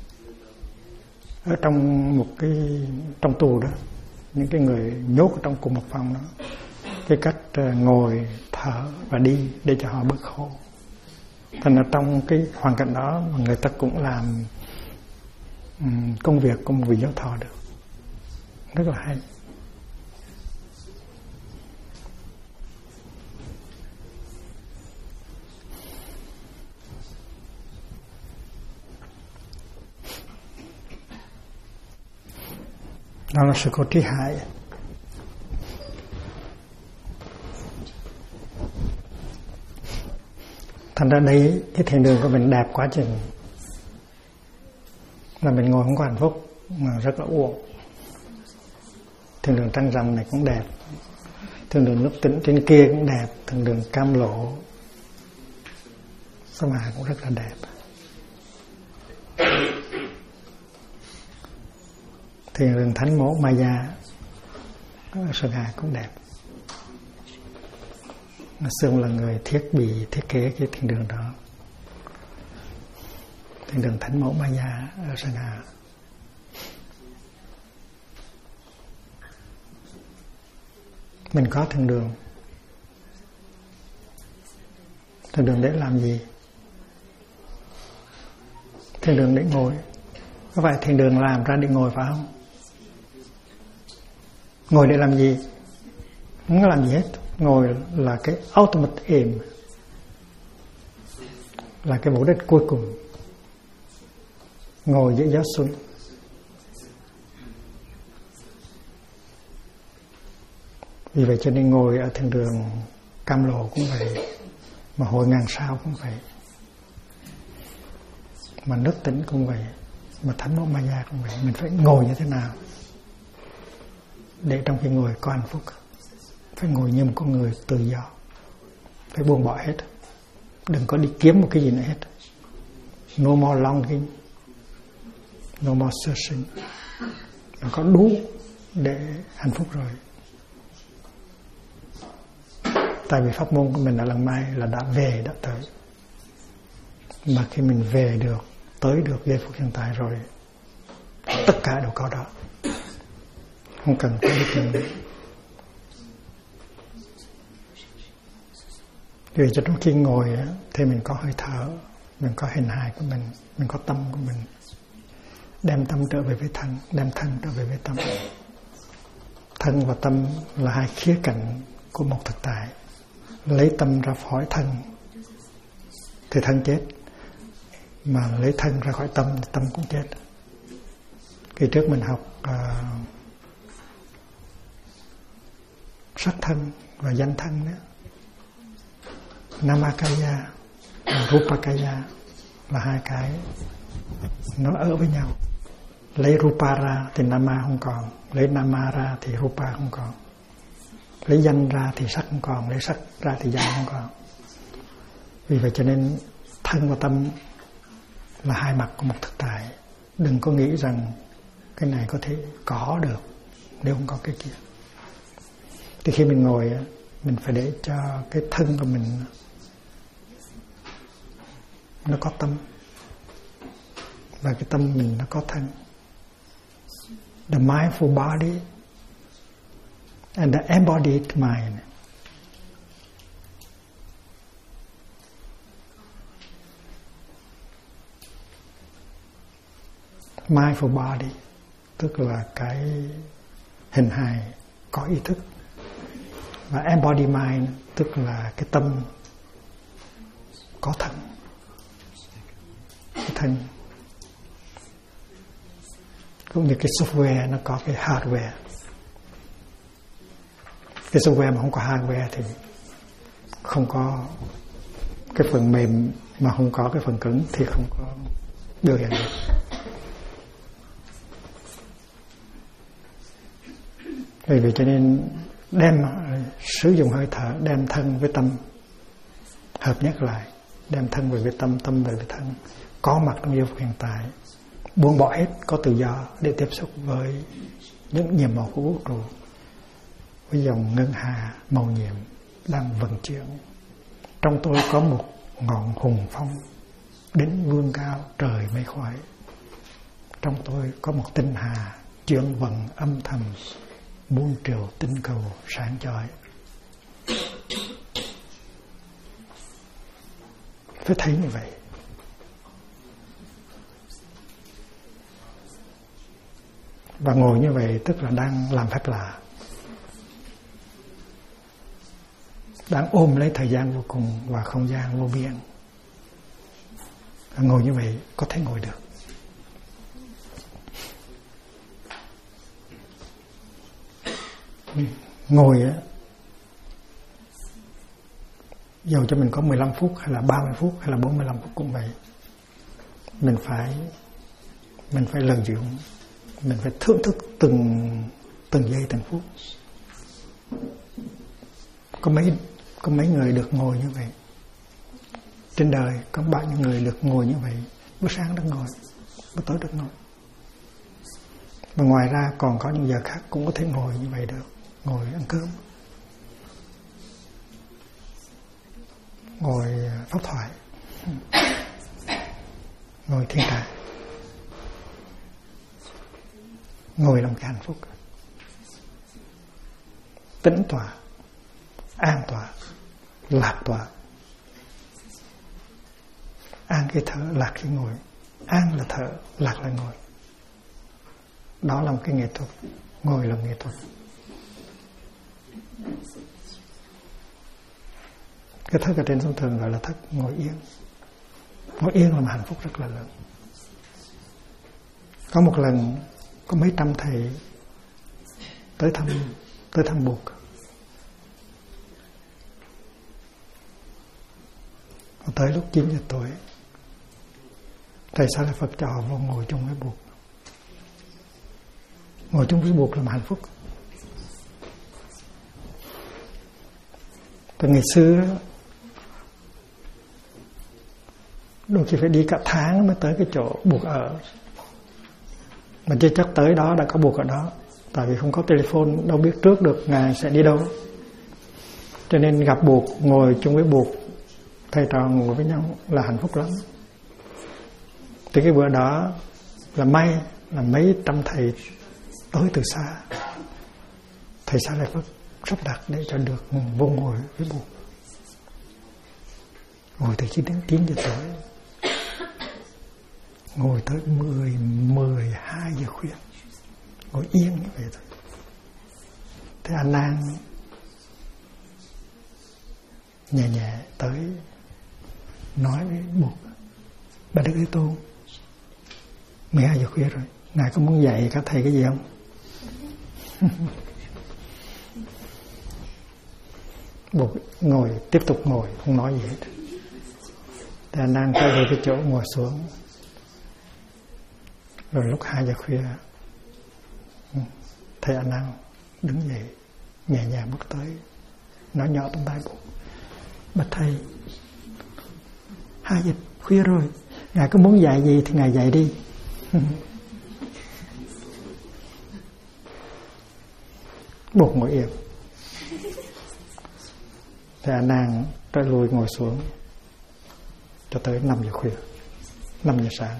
ở trong tù đó, những cái người nhốt ở trong cùng một phòng đó, cái cách ngồi, thở và đi để cho họ bớt khổ. Thành ra trong cái hoàn cảnh đó người ta cũng làm công việc của một vị giáo thọ được, rất là hay. Đó là sự cô Trí Hải. Thành ra đây cái thiền đường của mình đẹp quá chừng là mình ngồi không có hạnh phúc mà rất là uổng. Thiền đường Trăng Rằm này cũng đẹp, thiền đường Nước Tĩnh trên kia cũng đẹp, thiền đường Cam Lộ Sa Mạc cũng rất là đẹp. Thiền đường Thánh Mẫu Maya ở Sơn Hà cũng đẹp. Sương là người thiết kế cái thiền đường đó. Thiền đường Thánh Mẫu Maya ở Sơn Hà. Mình có thiền đường. Thiền đường để làm gì? Thiền đường để ngồi. Có phải thiền đường làm ra để ngồi phải không? Ngồi để làm gì? Không có làm gì hết. Ngồi là cái ultimate aim, là cái mục đích cuối cùng. Ngồi giữa gió xuân. Vì vậy cho nên ngồi ở thiền đường Cam Lộ cũng vậy, mà Hội Ngàn Sao cũng vậy. mà nước tĩnh cũng vậy, mà thánh mẫu Maya cũng vậy. Mình phải ngồi như thế nào để trong khi ngồi có hạnh phúc? Phải ngồi như một con người tự do, phải buông bỏ hết, đừng có đi kiếm một cái gì nữa hết. No more longing, no more searching. Nó có đủ để hạnh phúc rồi. Tại vì pháp môn của mình ở lần mai là đã về, đã tới. Mà khi mình về được, tới được giây phút hiện tại rồi, tất cả đều có đó, không cần phải đi tìm nữa. Vì cho trong khi ngồi thì mình có hơi thở, mình có hình hài của mình có tâm của mình. Đem tâm trở về với thân, đem thân trở về với tâm. Thân và tâm là hai khía cạnh của một thực tại. Lấy tâm ra khỏi thân thì thân chết, mà lấy thân ra khỏi tâm, tâm cũng chết. Khi trước mình học sắc thân và danh thân đó, Namakaya và Rupakaya là hai cái nó ở với nhau. Lấy Rupa ra thì Nama không còn, lấy Nama ra thì Rupa không còn, lấy danh ra thì sắc không còn, lấy sắc ra thì danh không còn. Vì vậy cho nên thân và tâm là hai mặt của một thực tại. Đừng có nghĩ rằng cái này có thể có được nếu không có cái kia. Thì khi mình ngồi, mình phải để cho cái thân của mình nó có tâm, và cái tâm mình nó có thân. The mindful body and the embodied mind. Mindful body tức là cái hình hài có ý thức, và embodied mind tức là cái tâm có thân. Cái thân cũng như cái software nó có cái hardware. Cái software mà không có hardware thì không có cái phần mềm, mà không có cái phần cứng thì không có biểu hiện được. Vì vậy cho nên sử dụng hơi thở, đem thân với tâm hợp nhất lại, đem thân về với tâm, tâm về với thân, có mặt trong giây phút hiện tại, buông bỏ hết, có tự do để tiếp xúc với những nhiệm màu của vũ trụ, với dòng ngân hà màu nhiệm đang vận chuyển. Trong tôi có một ngọn hùng phong đến vươn cao trời mây khói. Trong tôi có một tinh hà chuyển vận âm thầm muôn triệu tinh cầu sáng chói. Phải thấy như vậy. Và ngồi như vậy tức là đang làm phép lạ, đang ôm lấy thời gian vô cùng và không gian vô biên. Ngồi như vậy có thể ngồi được. Ngồi á, dù cho mình có 15 phút hay là 30 phút hay là 45 phút cũng vậy, mình phải lợi dụng, mình phải thưởng thức từng giây từng phút. Có mấy người được ngồi như vậy trên đời, có bao nhiêu người được ngồi như vậy. Bữa sáng được ngồi, bữa tối được ngồi, và ngoài ra còn có những giờ khác cũng có thể ngồi như vậy được. Ngồi ăn cơm, ngồi pháp thoại, ngồi thiền trại, ngồi làm cái hạnh phúc, tĩnh tọa, an tọa, lạc tọa. An khi thở, lạc khi ngồi. An là thở, lạc là ngồi. Đó là một cái nghệ thuật. Ngồi là nghệ thuật. Cái thức ở trên thông thường gọi là thức ngồi yên. Ngồi yên là một hạnh phúc rất là lớn. Có một lần có mấy trăm thầy tới thăm Buộc. Tới lúc 9 giờ tối, Thầy Xá Lợi Phật cho họ vô ngồi chung với buộc. Ngồi chung với buộc là một hạnh phúc. Từ ngày xưa đôi khi phải đi cả tháng mới tới cái chỗ buộc ở, mà chưa chắc tới đó đã có buộc ở đó. Tại vì không có telephone, đâu biết trước được ngài sẽ đi đâu. Cho nên gặp buộc, ngồi chung với buộc, thầy trò ngồi với nhau là hạnh phúc lắm. Từ cái bữa đó là may là mấy trăm thầy tới từ xa, thầy Xá Lợi Phật sắp đặt để cho được vô ngồi với buộc. Ngồi từ 9 giờ tối, ngồi tới 12 giờ khuya, ngồi yên như vậy thôi. Thế A Nan nhẹ nhẹ tới nói với buộc: Bạch Đức Thế Tôn, 12 giờ khuya rồi, ngài có muốn dạy các thầy cái gì không? Buộc ngồi, tiếp tục ngồi, không nói gì hết. Thế A Nan quay về cái chỗ ngồi xuống. Rồi lúc 2 giờ khuya, thầy A Nan đứng dậy, nhẹ nhàng bước tới, nói nhỏ trong tai buộc: Bạch thầy, 2 giờ khuya rồi, ngài có muốn dạy gì thì ngài dạy đi. Buộc ngồi yên. Thầy A Nan tới lui ngồi xuống cho tới 5 giờ khuya, 5 giờ sáng.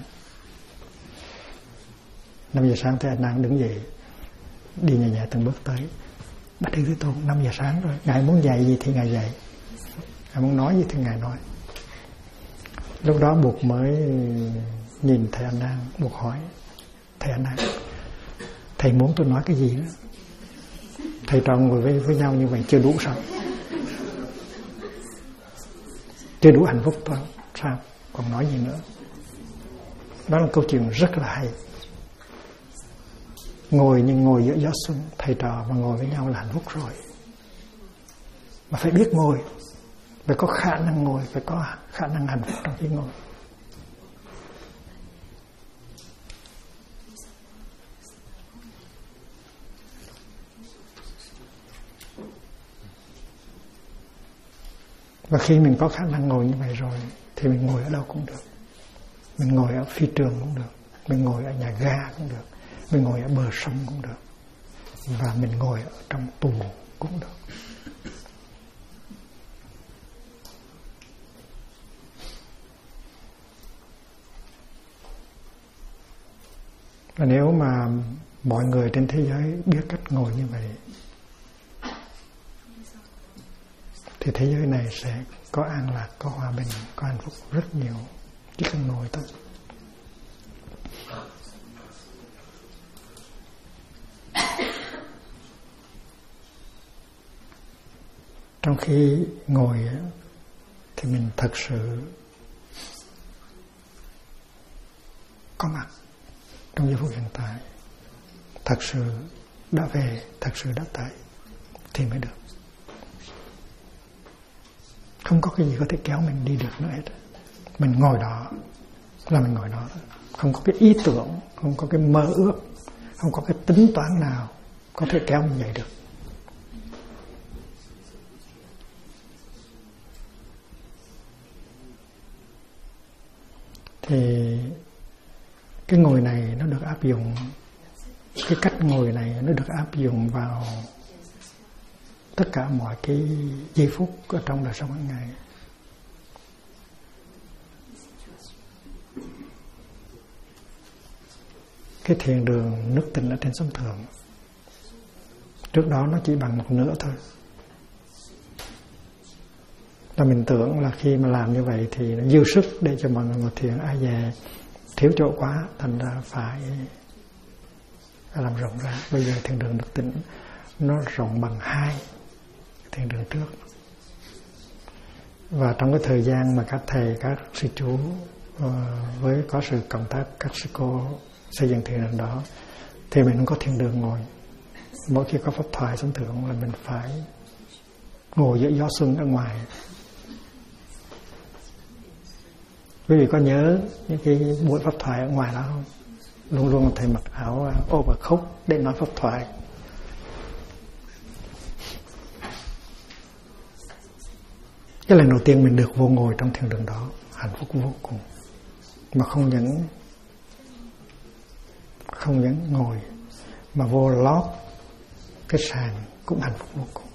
5 giờ sáng thầy A Nan đứng dậy, đi nhẹ nhẹ từng bước tới: Bạch Đức Thế Tôn, 5 giờ sáng rồi, ngài muốn dạy gì thì ngài dạy, ngài muốn nói gì thì ngài nói. Lúc đó buộc mới nhìn thầy A Nan, buộc hỏi: Thầy A Nan, thầy muốn tôi nói cái gì đó? Thầy trò ngồi với nhau như vậy chưa đủ sao? Chưa đủ hạnh phúc thôi sao? Còn nói gì nữa? Đó là câu chuyện rất là hay. Ngồi nhưng ngồi giữa gió xuân, thầy trò mà ngồi với nhau là hạnh phúc rồi. Mà phải biết ngồi, phải có khả năng ngồi, phải có khả năng hạnh phúc trong khi ngồi. Và khi mình có khả năng ngồi như vậy rồi thì mình ngồi ở đâu cũng được. Mình ngồi ở phi trường cũng được, mình ngồi ở nhà ga cũng được, mình ngồi ở bờ sông cũng được, và mình ngồi ở trong tù cũng được. Và nếu mà mọi người trên thế giới biết cách ngồi như vậy thì thế giới này sẽ có an lạc, có hòa bình, có hạnh phúc rất nhiều. Chỉ cần ngồi thôi. Trong khi ngồi thì mình thật sự có mặt trong giây phút hiện tại, thật sự đã về, thật sự đã tới thì mới được. Không có cái gì có thể kéo mình đi được nữa hết. Mình ngồi đó là mình ngồi đó, không có cái ý tưởng, không có cái mơ ước, không có cái tính toán nào có thể kéo mình dậy được. Thì cái ngồi này nó được áp dụng, cái cách ngồi này nó được áp dụng vào tất cả mọi cái giây phút ở trong đời sống hàng ngày. Cái thiền đường nước Tịnh ở trên sông Thượng, trước đó nó chỉ bằng một nửa thôi. Là mình tưởng là khi mà làm như vậy thì nó dư sức để cho mọi người ngồi thiền, ai về thiếu chỗ quá, thành ra phải làm rộng ra. Bây giờ thiền đường nước Tịnh nó rộng bằng 2 thiền đường trước. Và trong cái thời gian mà các thầy, các sư chú với có sự cộng tác các sư cô xây dựng thiền đường đó thì mình không có thiền đường ngồi. Mỗi khi có pháp thoại sông Thượng là mình phải ngồi giữa gió xuân ở ngoài. Quý vị có nhớ những cái buổi pháp thoại ở ngoài đó không? Luôn luôn thầy mặc áo overcoat để nói pháp thoại. Cái lần đầu tiên mình được vô ngồi trong thiền đường đó, hạnh phúc vô cùng. Mà không những ngồi mà vô lót cái sàn cũng hạnh phúc vô cùng.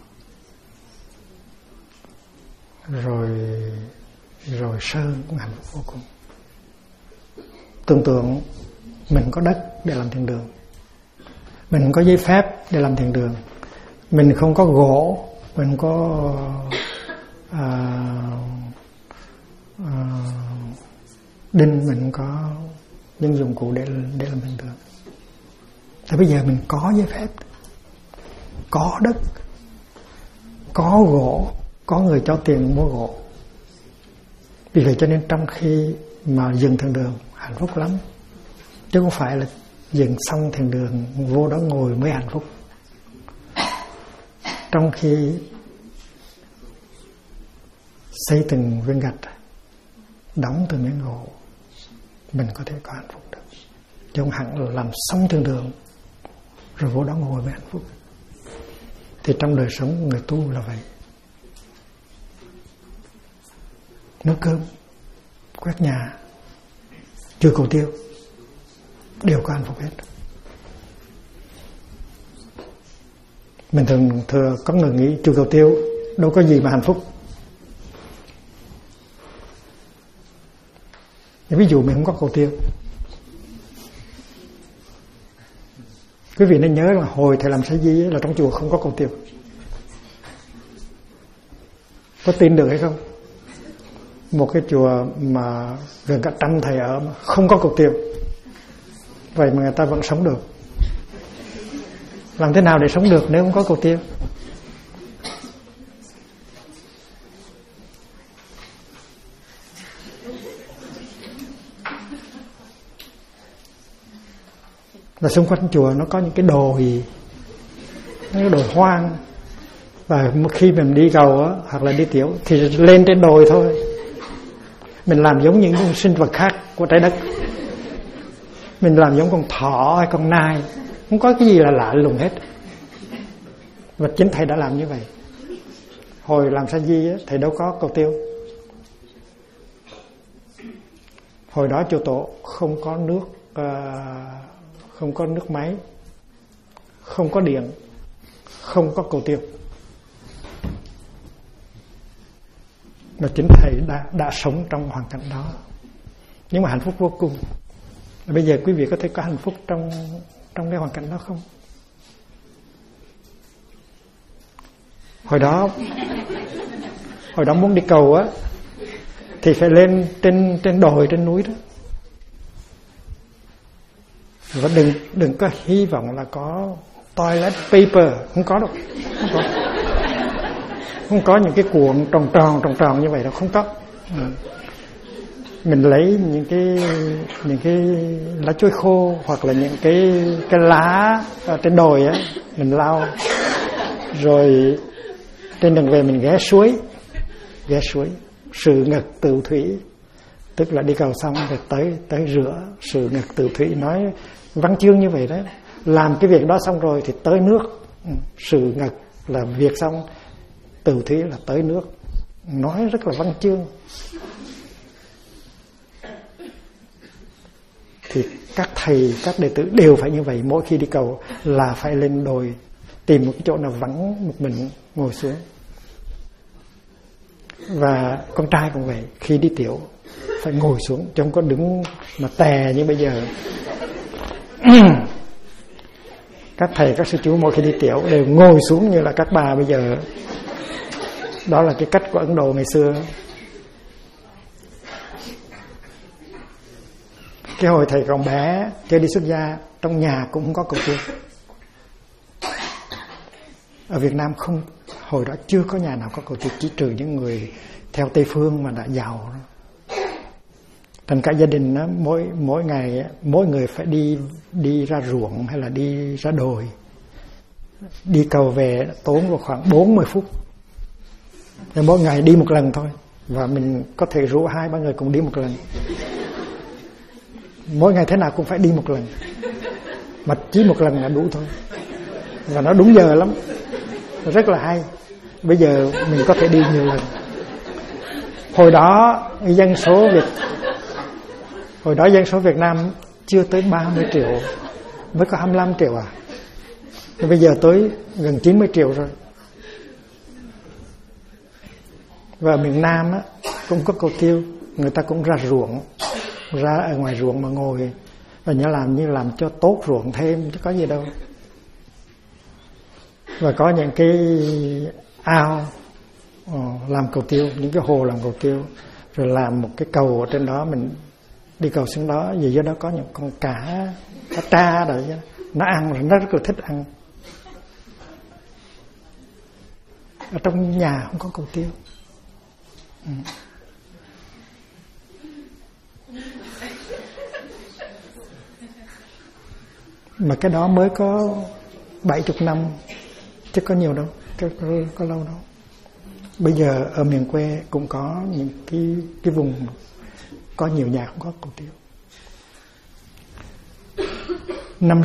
Rồi sơn cũng hạnh phúc vô cùng. Tưởng tượng mình có đất để làm thiền đường, mình không có giấy phép để làm thiền đường, mình không có gỗ, mình không có đinh, mình không có những dụng cụ để làm thiền đường. Thì bây giờ mình có giấy phép, có đất, có gỗ, có người cho tiền mua gỗ. Vì vậy cho nên trong khi mà dựng thiền đường hạnh phúc lắm, chứ không phải là dựng xong thiền đường vô đó ngồi mới hạnh phúc. Trong khi xây từng viên gạch, đóng từng miếng gỗ, mình có thể có hạnh phúc được. Chứ không hẳn là làm xong thiền đường rồi vô đó ngồi mới hạnh phúc. Thì trong đời sống người tu là vậy. Nấu cơm, quét nhà, chưa cầu tiêu, đều có hạnh phúc hết. Mình thường có người nghĩ chưa cầu tiêu đâu có gì mà hạnh phúc. Ví dụ mình không có cầu tiêu, quý vị nên nhớ là hồi thầy làm Sa Di là trong chùa không có cầu tiêu. Có tin được hay không? Một cái chùa mà gần cả 100 thầy ở mà không có cầu tiêu, vậy mà người ta vẫn sống được. Làm thế nào để sống được nếu không có cầu tiêu? Và xung quanh chùa nó có những cái đồi, những cái đồi hoang. Và khi mình đi cầu á, hoặc là đi tiểu thì lên trên đồi thôi. Mình làm giống những sinh vật khác của trái đất. Mình làm giống con thỏ hay con nai, không có cái gì là lạ lùng hết. Và chính thầy đã làm như vậy. Hồi làm Sa Di á, thầy đâu có cầu tiêu. Hồi đó chùa Tổ không có nước, không có nước máy, không có điện, không có cầu tiêu. Mà chính thầy đã sống trong hoàn cảnh đó, nhưng mà hạnh phúc vô cùng. Bây giờ quý vị có thể có hạnh phúc trong cái hoàn cảnh đó không? Hồi đó muốn đi cầu á thì phải lên trên đồi, trên núi đó. Và đừng có hy vọng là có toilet paper, không có đâu, không có những cái cuộn tròn như vậy đâu, không có. Mình lấy những cái lá chuối khô hoặc là những cái lá ở trên đồi á, mình lau. Rồi trên đường về mình ghé suối, sự ngật tự thủy, tức là đi cầu xong rồi tới rửa sự ngật tự thủy, nói văn chương như vậy đấy. Làm cái việc đó xong rồi thì tới nước, sự ngật là việc xong, tự thủy là tới nước, nói rất là văn chương. Thì các thầy, các đệ tử đều phải như vậy. Mỗi khi đi cầu là phải lên đồi, tìm một cái chỗ nào vắng một mình ngồi xuống. Và con trai cũng vậy, khi đi tiểu phải ngồi xuống, chứ không có đứng mà tè như bây giờ. Các thầy, các sư chú mỗi khi đi tiểu đều ngồi xuống như là các bà bây giờ. Đó là cái cách của Ấn Độ ngày xưa. Cái hồi thầy còn bé, chưa đi xuất gia, trong nhà cũng không có cầu tiêu. Ở Việt Nam không, hồi đó chưa có nhà nào có cầu tiêu, chỉ trừ những người theo Tây Phương mà đã giàu. Thành cả gia đình đó, mỗi ngày mỗi người phải đi ra ruộng hay là đi ra đồi, đi cầu về tốn vào khoảng 40 phút. Rồi mỗi ngày đi một lần thôi, và mình có thể rủ 2-3 người cùng đi một lần. Mỗi ngày thế nào cũng phải đi một lần, mà chỉ một lần là đủ thôi, và nó đúng giờ lắm, rất là hay. Bây giờ mình có thể đi nhiều lần. Hồi đó dân số Việt Nam chưa tới 30 triệu, mới có 25 triệu à. Bây giờ tới gần 90 triệu rồi. Và miền Nam á, cũng có cầu tiêu, người ta cũng ra ruộng, ra ở ngoài ruộng mà ngồi và nhớ làm cho tốt ruộng thêm chứ có gì đâu. Và có những cái ao làm cầu tiêu, những cái hồ làm cầu tiêu, rồi làm một cái cầu ở trên đó, mình đi cầu xuống đó, vì dưới đó có những con cá tra rồi nó ăn, rồi nó rất là thích ăn. Ở trong nhà không có cầu tiêu. Mà cái đó mới có 70 năm, chứ có nhiều đâu, có lâu đâu. Bây giờ ở miền quê cũng có những cái vùng có nhiều nhà không có cầu tiêu. Năm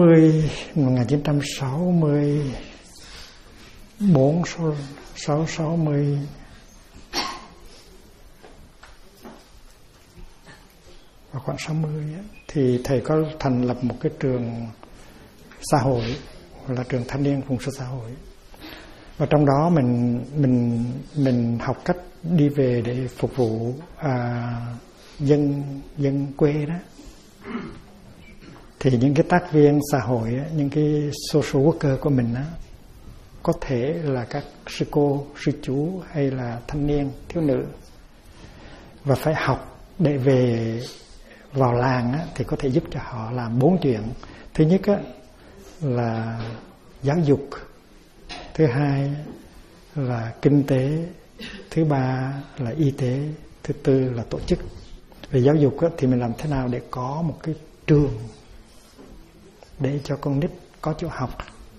1964, 60 và khoảng 60 ấy, thì thầy có thành lập một cái trường xã hội, gọi là trường thanh niên phụng sự xã hội. Và trong đó mình học cách đi về để phục vụ dân quê đó. Thì những cái tác viên xã hội, những cái social worker của mình á, có thể là các sư cô, sư chú hay là thanh niên, thiếu nữ, và phải học để về vào làng á, thì có thể giúp cho họ làm 4 chuyện. Thứ nhất á, là giáo dục, thứ hai là kinh tế, thứ ba là y tế, thứ tư là tổ chức. Về giáo dục á, thì mình làm thế nào để có một cái trường để cho con nít có chỗ học,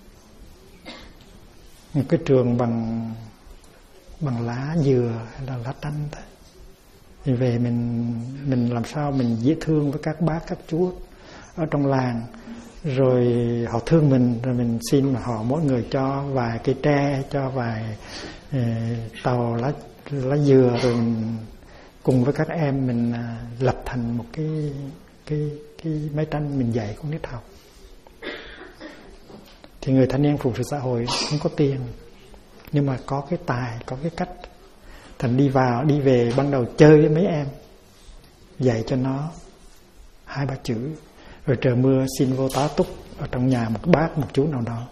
một cái trường bằng lá dừa hay là lá chanh thôi. Thì về mình làm sao mình dễ thương với các bác các chú ở trong làng, rồi họ thương mình, rồi mình xin họ mỗi người cho vài cây tre, cho vài tàu lá dừa, rồi mình cùng với các em mình lập thành một cái máy tranh, mình dạy con nít học. Thì người thanh niên phục sự xã hội không có tiền, nhưng mà có cái tài, có cái cách. Thành đi về ban đầu chơi với mấy em, dạy cho nó 2-3 chữ, rồi trời mưa xin vô tá túc ở trong nhà một bác, một chú nào đó.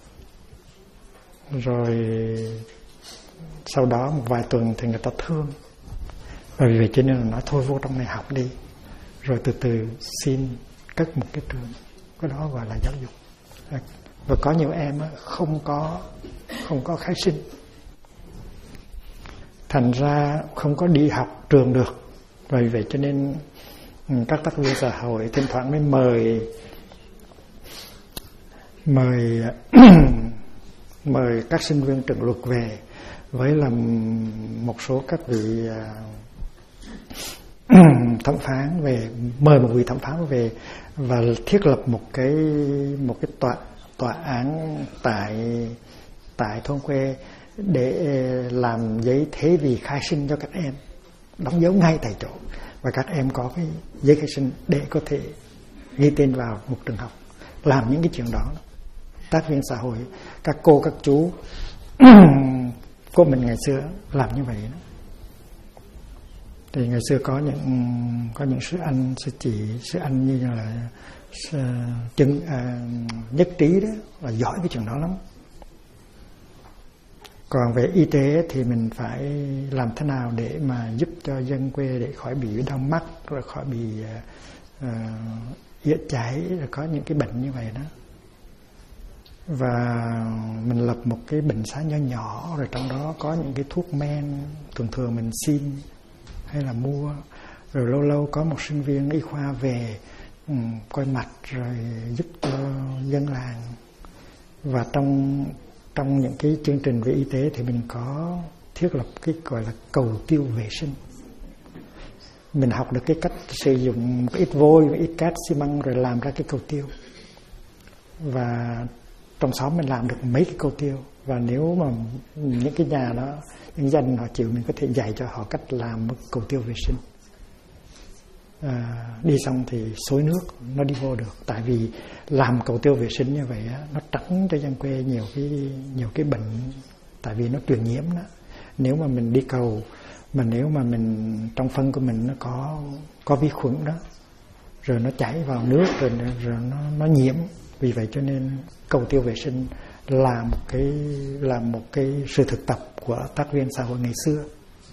Rồi sau đó một vài tuần thì người ta thương, và vì vậy cho nên là nói thôi vô trong này học đi, rồi từ từ xin cất một cái trường. Cái đó gọi là giáo dục. Và có nhiều em không có khai sinh, thành ra không có đi học trường được. Vì vậy cho nên các tác viên xã hội thỉnh thoảng mới mời các sinh viên trường luật về, với là một số các vị thẩm phán về, mời một vị thẩm phán về và thiết lập một cái tòa án tại thôn quê để làm giấy thế vì khai sinh cho các em, đóng dấu ngay tại chỗ, và các em có cái giấy khai sinh để có thể ghi tên vào một trường học. Làm những cái chuyện đó, tác viên xã hội, các cô các chú của mình ngày xưa làm như vậy đó. Thì ngày xưa có những sư anh, sư chị, sư anh như là Nhất Trí đó, là giỏi cái chuyện đó lắm. Còn về y tế thì mình phải làm thế nào để mà giúp cho dân quê để khỏi bị đau mắt, rồi khỏi bị ỉa cháy, rồi có những cái bệnh như vậy đó. Và mình lập một cái bệnh xá nhỏ nhỏ, rồi trong đó có những cái thuốc men thường mình xin hay là mua. Rồi lâu lâu có một sinh viên y khoa về coi mặt rồi giúp cho dân làng. Và trong những cái chương trình về y tế thì mình có thiết lập cái gọi là cầu tiêu vệ sinh. Mình học được cái cách sử dụng ít vôi, ít cát, xi măng rồi làm ra cái cầu tiêu. Và trong xóm mình làm được mấy cái cầu tiêu. Và nếu mà những cái nhà đó, những gia đình họ chịu, mình có thể dạy cho họ cách làm một cầu tiêu vệ sinh. Đi xong thì xối nước nó đi vô được. Tại vì làm cầu tiêu vệ sinh như vậy á, nó tránh cho dân quê nhiều cái bệnh. Tại vì nó truyền nhiễm đó. Nếu mà mình đi cầu, mà nếu mà mình trong phân của mình nó có vi khuẩn đó, rồi nó chảy vào nước rồi nó nhiễm. Vì vậy cho nên cầu tiêu vệ sinh là một cái sự thực tập của tác viên xã hội ngày xưa.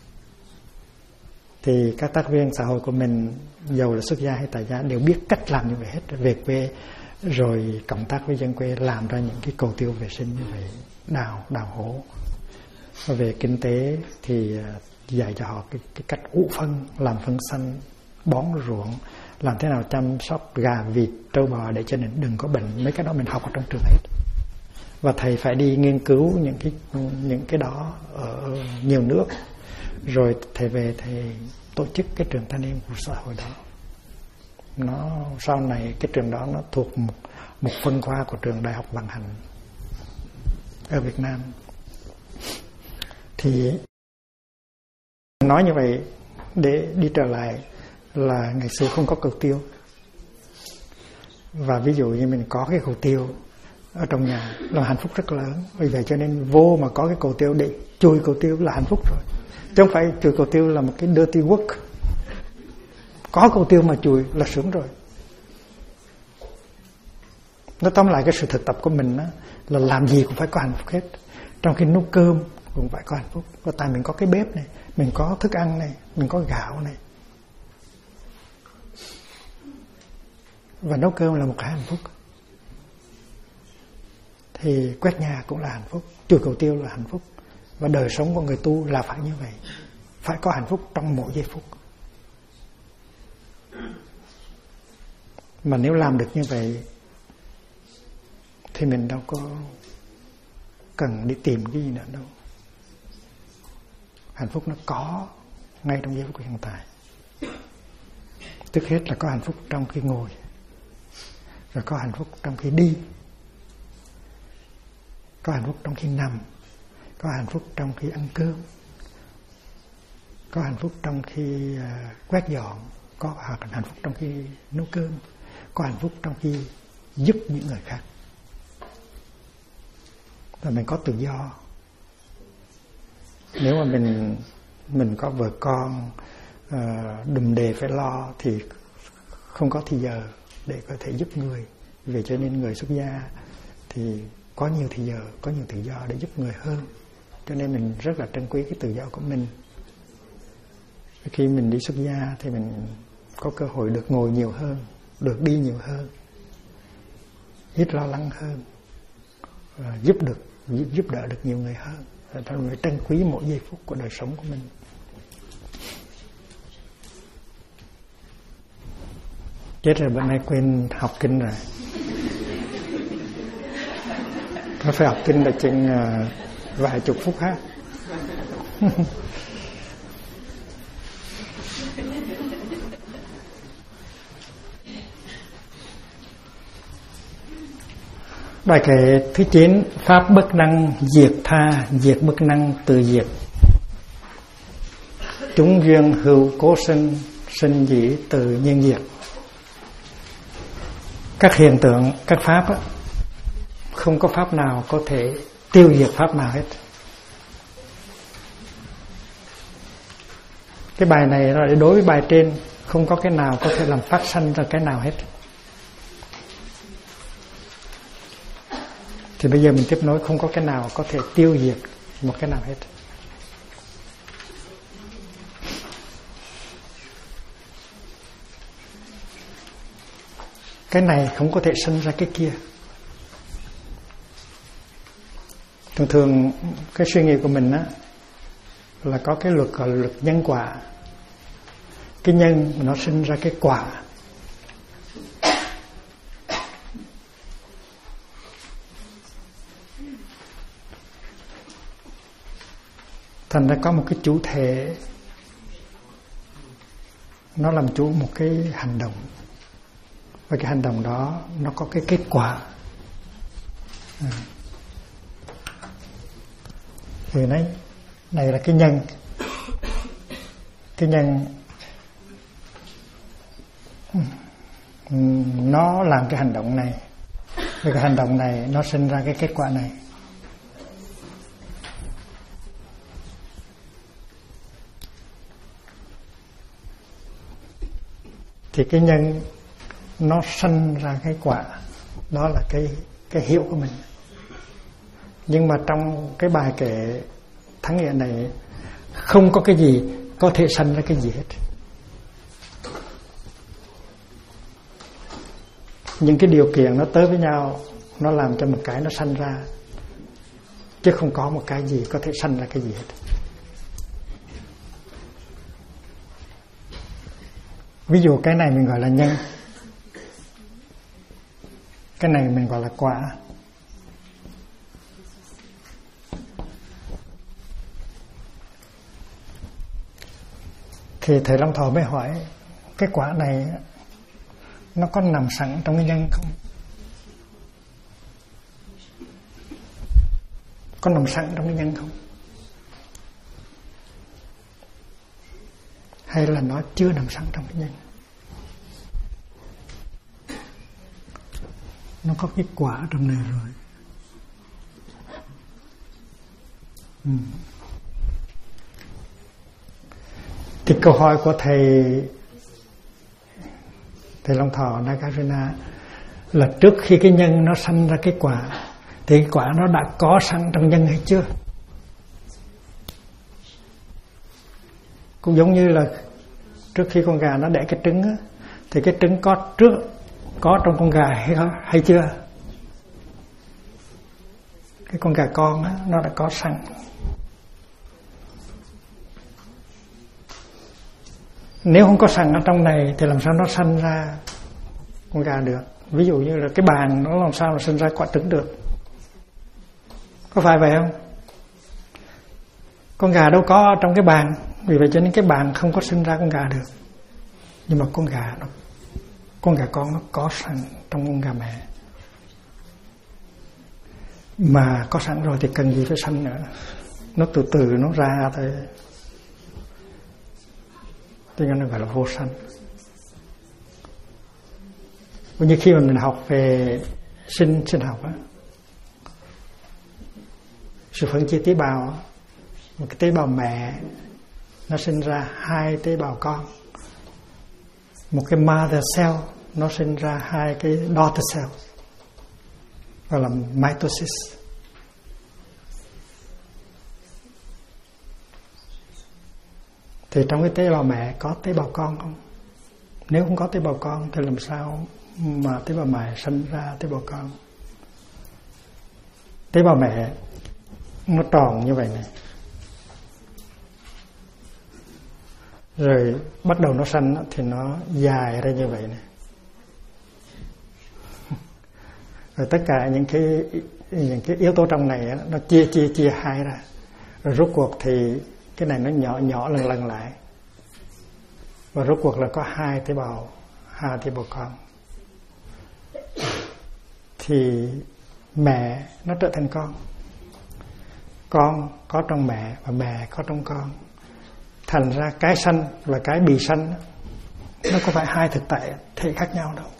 Thì các tác viên xã hội của mình, dầu là xuất gia hay tại gia, đều biết cách làm như vậy hết. Về quê rồi cộng tác với dân quê làm ra những cái cầu tiêu vệ sinh như vậy, đào hố. Và về kinh tế thì dạy cho họ cái cách ủ phân, làm phân xanh, bón ruộng, làm thế nào chăm sóc gà, vịt, trâu bò để cho nên đừng có bệnh. Mấy cái đó mình học ở trong trường hết. Và thầy phải đi nghiên cứu những cái đó ở nhiều nước. Rồi thầy về thầy tổ chức cái trường thanh niên của xã hội đó. Nó sau này cái trường đó nó thuộc một phân khoa của trường Đại học Vận Hành ở Việt Nam. Thì nói như vậy để đi trở lại là ngày xưa không có cầu tiêu. Và ví dụ như mình có cái cầu tiêu ở trong nhà là hạnh phúc rất lớn. Vì vậy cho nên vô mà có cái cầu tiêu để chùi cầu tiêu là hạnh phúc rồi. Chứ không phải chùi cầu tiêu là một cái dirty work. Có cầu tiêu mà chùi là sướng rồi. Nói tóm lại cái sự thực tập của mình đó, là làm gì cũng phải có hạnh phúc hết. Trong khi nấu cơm cũng phải có hạnh phúc. Và tại mình có cái bếp này, mình có thức ăn này, mình có gạo này. Và nấu cơm là một cái hạnh phúc. Thì quét nhà cũng là hạnh phúc, chùi cầu tiêu là hạnh phúc. Và đời sống của người tu là phải như vậy. Phải có hạnh phúc trong mỗi giây phút. Mà nếu làm được như vậy thì mình đâu có cần đi tìm cái gì nữa đâu. Hạnh phúc nó có ngay trong giây phút hiện tại. Trước hết là có hạnh phúc trong khi ngồi, rồi có hạnh phúc trong khi đi, có hạnh phúc trong khi nằm, có hạnh phúc trong khi ăn cơm, có hạnh phúc trong khi quét dọn, có hạnh phúc trong khi nấu cơm, có hạnh phúc trong khi giúp những người khác. Và mình có tự do. Nếu mà mình có vợ con đùm đề phải lo thì không có thì giờ để có thể giúp người. Vì cho nên người xuất gia thì có nhiều thì giờ, có nhiều tự do để giúp người hơn. Cho nên mình rất là trân quý cái tự do của mình. Khi mình đi xuất gia thì mình có cơ hội được ngồi nhiều hơn, được đi nhiều hơn, ít lo lắng hơn, giúp đỡ được nhiều người hơn. Cho nên phải trân quý mỗi giây phút của đời sống của mình. Chết rồi, bữa nay quên học kinh rồi. Nó phải học kinh là chừng vài chục phút ha. Bài kệ thứ 9: Pháp bất năng diệt tha, diệt bất năng tự diệt. Chúng duyên hữu cố sinh, sinh dĩ tự nhiên diệt. Các hiện tượng, các pháp á, không có pháp nào có thể tiêu diệt pháp nào hết. Cái bài này là đối với bài trên, không có cái nào có thể làm phát sanh ra cái nào hết. Thì bây giờ mình tiếp nối, không có cái nào có thể tiêu diệt một cái nào hết. Cái này không có thể sinh ra cái kia. Thường thường cái suy nghĩ của mình á là có cái luật gọi là luật nhân quả. Cái nhân nó sinh ra cái quả. Thành ra có một cái chủ thể, nó làm chủ một cái hành động, và cái hành động đó nó có cái kết quả. Thì này là cái nhân. Cái nhân nó làm cái hành động này, và cái hành động này nó sinh ra cái kết quả này. Thì cái nhân nó sinh ra cái quả, đó là cái hiểu của mình. Nhưng mà trong cái bài kệ Thắng Nghĩa này không có cái gì có thể sanh ra cái gì hết. Những cái điều kiện nó tới với nhau, nó làm cho một cái nó sanh ra, chứ không có một cái gì có thể sanh ra cái gì hết. Ví dụ cái này mình gọi là nhân, cái này mình gọi là quả. Thì Thầy Long Thọ mới hỏi, cái quả này nó có nằm sẵn trong cái nhân không? Có nằm sẵn trong cái nhân không? Hay là nó chưa nằm sẵn trong cái nhân? Nó có cái quả trong này rồi. Thì câu hỏi của Thầy Long Thọ Nagarjuna là trước khi cái nhân nó sanh ra cái quả, thì cái quả nó đã có sẵn trong nhân hay chưa? Cũng giống như là trước khi con gà nó đẻ cái trứng á, thì cái trứng có trong con gà hay chưa? Cái con gà con á, nó đã có sẵn. Nếu không có sẵn ở trong này thì làm sao nó sanh ra con gà được? Ví dụ như là cái bàn nó làm sao mà sinh ra quả trứng được? Có phải vậy không? Con gà đâu có trong cái bàn, vì vậy cho nên cái bàn không có sinh ra con gà được. Nhưng mà con gà con nó có sẵn trong con gà mẹ. Mà có sẵn rồi thì cần gì phải sanh nữa. Nó từ từ nó ra thôi. Cho nên nó gọi là vô sanh. Như khi mà mình học về sinh học á, sự phân chia tế bào á, một cái tế bào mẹ nó sinh ra 2 tế bào con, một cái mother cell nó sinh ra 2 cái daughter cell, gọi là mitosis. Thì trong cái tế bào mẹ có tế bào con không? Nếu không có tế bào con thì làm sao mà tế bào mẹ sinh ra tế bào con? Tế bào mẹ nó tròn như vậy này, rồi bắt đầu nó sanh thì nó dài ra như vậy này. Rồi tất cả những cái yếu tố trong này nó chia hai ra. Rồi rốt cuộc thì cái này nó nhỏ lần lại. Và rốt cuộc là có 2 tế bào con. Thì mẹ nó trở thành con có trong mẹ và mẹ có trong con. Thành ra cái sanh và cái bị sanh nó có phải 2 thực tại thể khác nhau đâu.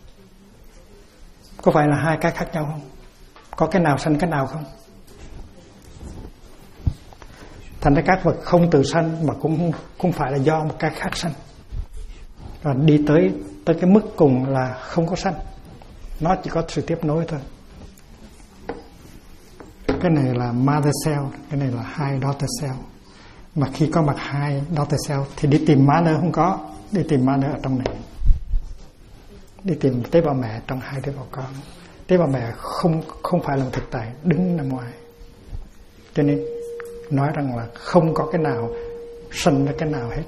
Có phải là 2 cái khác nhau không? Có cái nào sanh cái nào không? Thành ra các vật không tự sanh mà cũng không phải là do một cái khác sanh. Và đi tới cái mức cùng là không có sanh. Nó chỉ có sự tiếp nối thôi. Cái này là mother cell, cái này là 2 daughter cell. Mà khi có mặt 2 daughter cell thì đi tìm mother không có, đi tìm mother ở trong này. Đi tìm tế bào mẹ trong 2 tế bào con. Tế bào mẹ không phải là một thực tại đứng nằm ngoài. Cho nên nói rằng là không có cái nào sanh ra cái nào hết.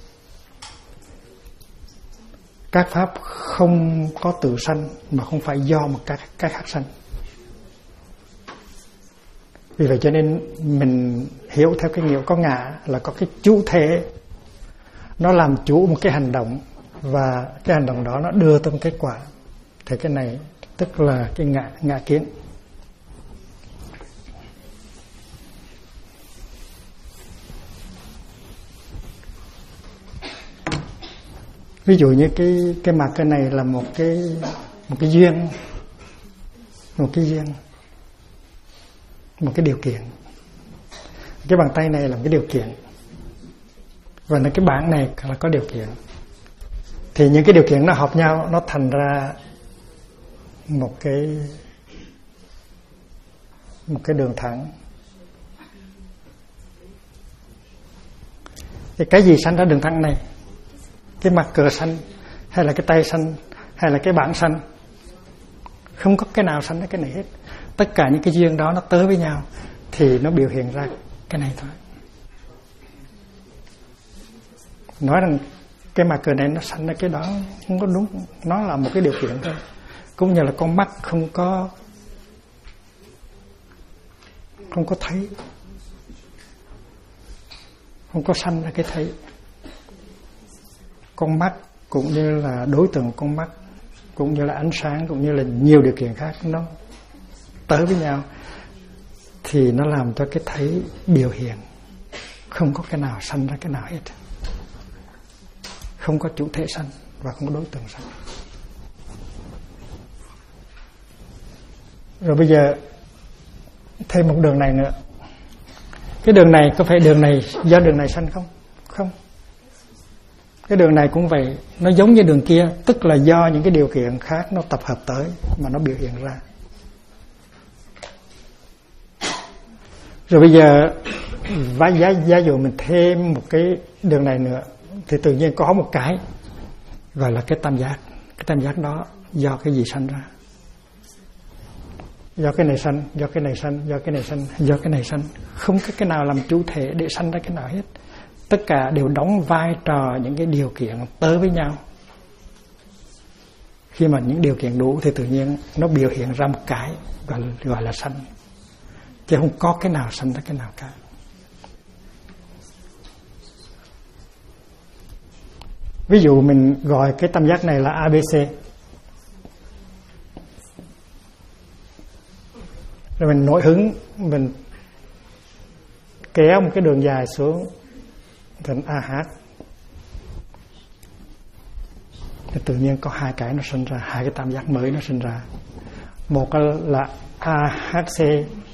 Các pháp không có tự sanh mà không phải do một cái khác sanh. Vì vậy cho nên mình hiểu theo cái nghĩa có ngã là có cái chủ thể, nó làm chủ một cái hành động và cái hành động đó nó đưa tới một kết quả, thì cái này tức là cái ngã kiến. Ví dụ như cái mặt cái này là một cái duyên, một cái điều kiện. Cái bàn tay này là một cái điều kiện, và cái bảng này là có điều kiện. Thì những cái điều kiện nó hợp nhau, nó thành ra một đường thẳng. Thì cái gì sanh ra đường thẳng này? Cái mặt cờ xanh, hay là cái tay xanh, hay là cái bảng xanh? Không có cái nào sanh ra cái này hết. Tất cả những cái duyên đó nó tới với nhau thì nó biểu hiện ra cái này thôi. Nói rằng cái mặt cờ này nó sanh ra cái đó không có đúng, nó là một cái điều kiện thôi. Cũng như là con mắt không có thấy, không có sanh ra cái thấy. Con mắt cũng như là đối tượng con mắt, cũng như là ánh sáng, cũng như là nhiều điều kiện khác nó tới với nhau thì nó làm cho cái thấy biểu hiện. Không có cái nào sanh ra cái nào hết. Không có chủ thể sanh và không có đối tượng sanh. Rồi bây giờ thêm một đường này nữa. Cái đường này có phải đường này do đường này sanh không? Không. Cái đường này cũng vậy, nó giống như đường kia, tức là do những cái điều kiện khác nó tập hợp tới mà nó biểu hiện ra. Rồi bây giờ giá dụ mình thêm một cái đường này nữa thì tự nhiên có một cái gọi là cái tam giác. Cái tam giác đó do cái gì sanh ra? Do cái này sanh, do cái này sanh, do cái này sanh, do cái này sanh. Không có cái nào làm chủ thể để sanh ra cái nào hết. Tất cả đều đóng vai trò những cái điều kiện tới với nhau. Khi mà những điều kiện đủ thì tự nhiên nó biểu hiện ra một cái gọi là sanh. Chứ không có cái nào sanh ra cái nào cả. Ví dụ mình gọi cái tam giác này là ABC. Rồi mình nổi hứng, mình kéo một cái đường dài xuống thành AH. Thì tự nhiên có hai cái nó sinh ra, hai cái tam giác mới nó sinh ra. Một là AHC,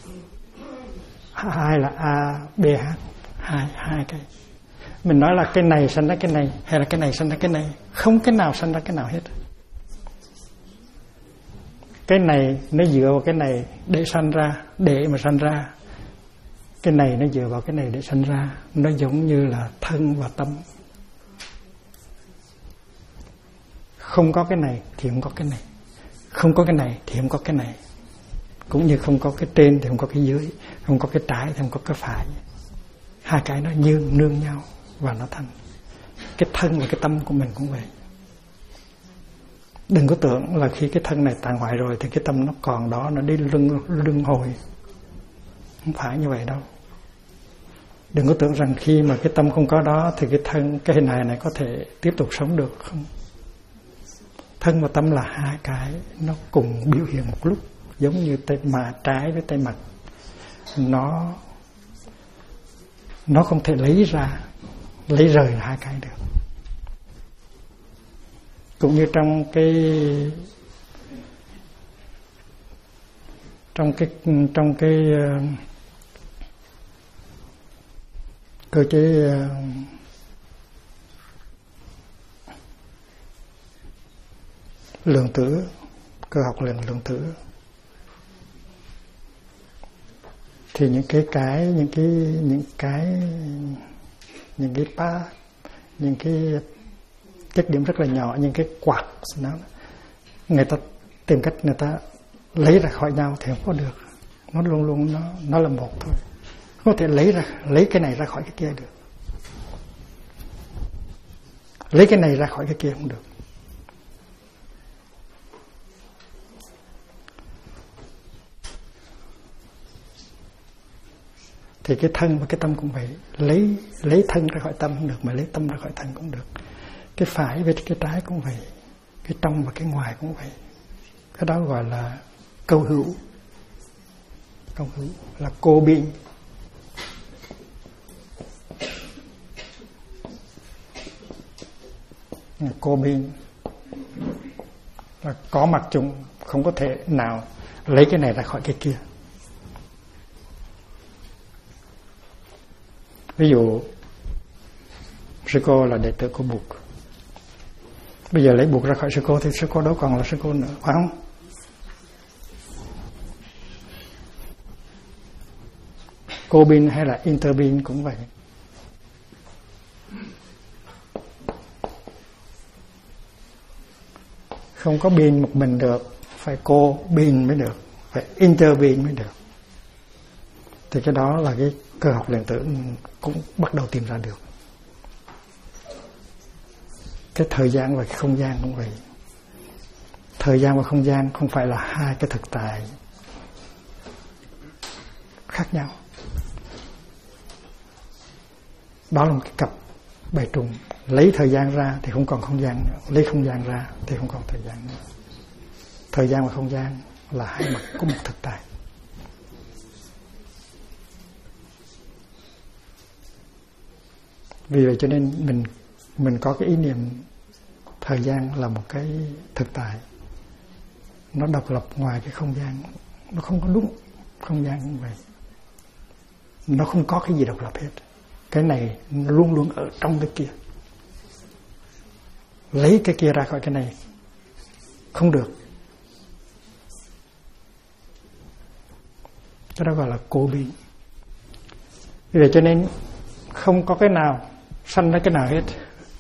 hai là ABH, hai cái. Mình nói là cái này sinh ra cái này, hay là cái này sinh ra cái này, không cái nào sinh ra cái nào hết. Cái này nó dựa vào cái này để sanh ra, để mà sanh ra. Cái này nó dựa vào cái này để sanh ra. Nó giống như là thân và tâm. Không có cái này thì không có cái này, không có cái này thì không có cái này. Cũng như không có cái trên thì không có cái dưới, không có cái trái thì không có cái phải. Hai cái nó nương nhau và nó thành. Cái thân và cái tâm của mình cũng vậy. Đừng có tưởng là khi cái thân này tàn hoại rồi thì cái tâm nó còn đó, nó đi luân hồi. Không phải như vậy đâu. Đừng có tưởng rằng khi mà cái tâm không có đó thì cái thân, cái hình hài này có thể tiếp tục sống được. Không. Thân và tâm là hai cái nó cùng biểu hiện một lúc, giống như tay mà trái với tay mặt. Nó không thể lấy rời hai cái được. Cũng như trong cái cơ chế lượng tử, cơ học lượng tử, thì những cái chất điểm rất là nhỏ, những cái quạt nó, người ta tìm cách người ta lấy ra khỏi nhau thì không có được. Nó luôn luôn nó là một thôi. Không có thể lấy cái này ra khỏi cái kia được. Lấy cái này ra khỏi cái kia không được. Thì cái thân và cái tâm cũng vậy. Lấy thân ra khỏi tâm không được, mà lấy tâm ra khỏi thân cũng được. Cái phải với cái trái cũng vậy, cái trong và cái ngoài cũng vậy. Cái đó gọi là câu hữu. Câu hữu là cô biên. Cô biên là có mặt chung, không có thể nào lấy cái này ra khỏi cái kia. Ví dụ sư cô là đệ tử của Bụt, bây giờ lấy Bụt ra khỏi sư cô thì sư cô đâu còn là sư cô nữa, phải không? Cô bin hay là interbin cũng vậy. Không có bin một mình được, phải cô bin mới được, phải interbin mới được. Thì cái đó là cái cơ học lượng tử cũng bắt đầu tìm ra được. Cái thời gian và cái không gian cũng vậy. Thời gian và không gian không phải là hai cái thực tại khác nhau. Đó là một cái cặp bài trùng. Lấy thời gian ra thì không còn không gian nữa, lấy không gian ra thì không còn thời gian nữa. Thời gian và không gian là hai mặt của một thực tại. Vì vậy cho nên mình có cái ý niệm thời gian là một cái thực tại, nó độc lập ngoài cái không gian. Nó không có đúng. Không gian cũng vậy, nó không có cái gì độc lập hết. Cái này nó luôn luôn ở trong cái kia. Lấy cái kia ra khỏi cái này không được. Cái đó gọi là cố biến. Vì vậy cho nên không có cái nào sanh ra cái nào hết.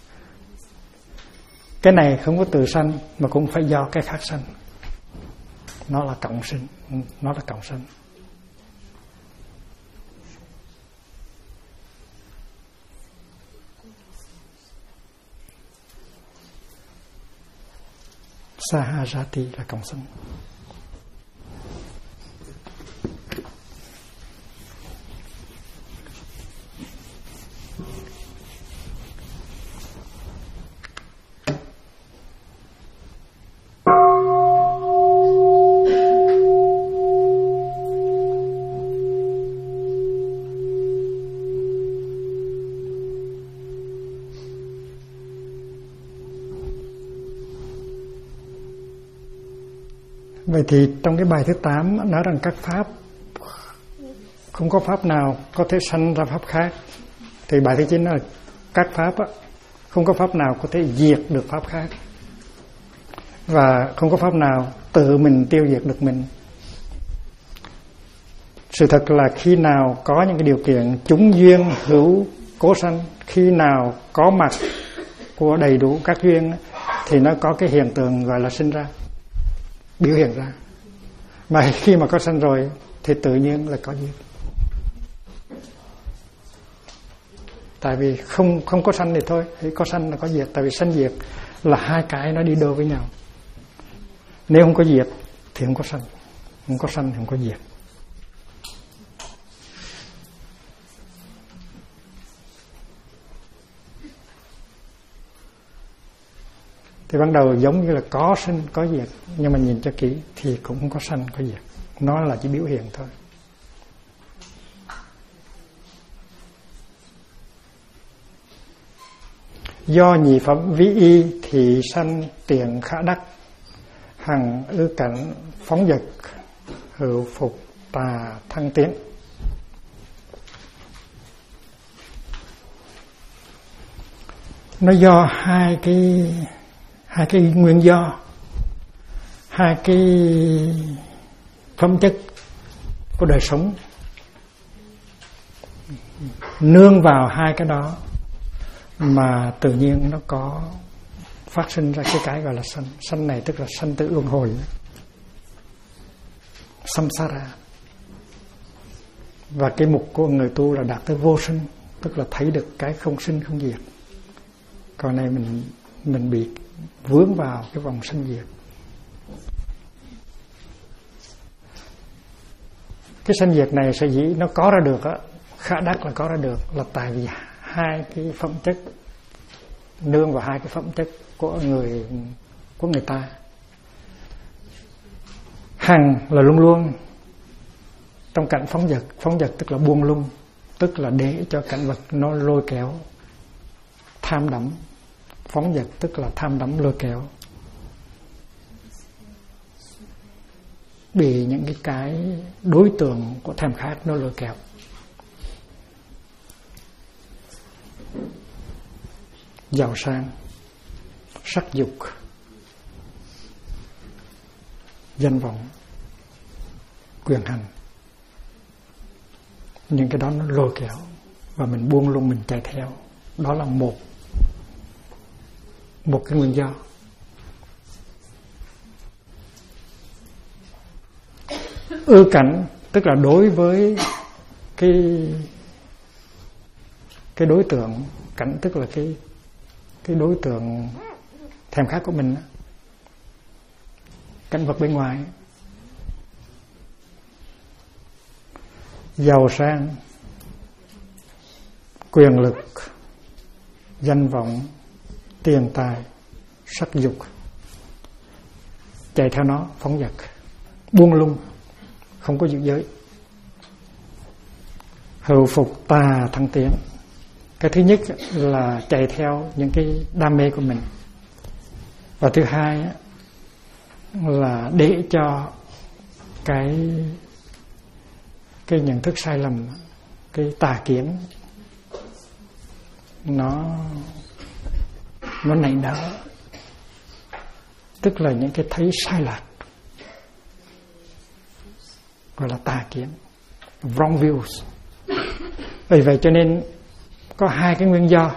Cái này không có từ sanh mà cũng phải do cái khác sanh. Nó là cộng sinh, nó là cộng sanh. Sahajati là cộng sinh. Vậy thì trong cái bài thứ 8 nói rằng các pháp, không có pháp nào có thể sanh ra pháp khác. Thì bài thứ 9 là các pháp không có pháp nào có thể diệt được pháp khác, và không có pháp nào tự mình tiêu diệt được mình. Sự thật là khi nào có những cái điều kiện chúng duyên hữu cố sanh, khi nào có mặt của đầy đủ các duyên thì nó có cái hiện tượng gọi là sinh ra, biểu hiện ra. Mà khi mà có sanh rồi thì tự nhiên là có diệt. Tại vì không có sanh thì thôi, thì có sanh là có diệt. Tại vì sanh diệt là hai cái nó đi đôi với nhau. Nếu không có diệt thì không có sanh, không có sanh thì không có diệt. Thì ban đầu giống như là có sinh có diệt, nhưng mà nhìn cho kỹ thì cũng không có sanh có diệt, nó là chỉ biểu hiện thôi. Do nhị phẩm vi y thì sanh tiền khả đắc, hằng ư cảnh phóng dật, hữu phục tà thăng tiến. Nó do hai cái nguyên do, hai cái phẩm chất của đời sống nương vào hai cái đó mà tự nhiên nó có phát sinh ra cái gọi là sanh. Sanh này tức là sanh tử luân hồi, samsara. Và cái mục của người tu là đạt tới vô sinh, tức là thấy được cái không sinh không diệt. Còn này mình bị vướng vào cái vòng sanh diệt. Cái sanh diệt này sở dĩ nó có ra được á, khả đắc là có ra được là tại vì hai cái phẩm chất nương vào hai cái phẩm chất của người ta. Hằng là luôn luôn trong cảnh phóng dật tức là buông lung, tức là để cho cảnh vật nó lôi kéo. Tham đắm, phóng dật tức là tham đắm lôi kéo, bị những cái đối tượng của tham khát nó lôi kéo. Giàu sang, sắc dục, danh vọng, quyền hành, những cái đó nó lôi kéo và mình buông lung, mình chạy theo. Đó là một cái nguyên do. Ưa cảnh tức là đối với cái đối tượng cảnh, tức là cái đối tượng thèm khát của mình, cảnh vật bên ngoài. Giàu sang, quyền lực, danh vọng, tiền tài, sắc dục, chạy theo nó, phóng dật, buông lung, không có giữ giới. Hữu phục tà thăng tiến. Cái thứ nhất là chạy theo những cái đam mê của mình, và thứ hai là để cho cái nhận thức sai lầm, cái tà kiến nó nảy nở, tức là những cái thấy sai lạc, gọi là tà kiến, wrong views. Vì vậy cho nên có hai cái nguyên do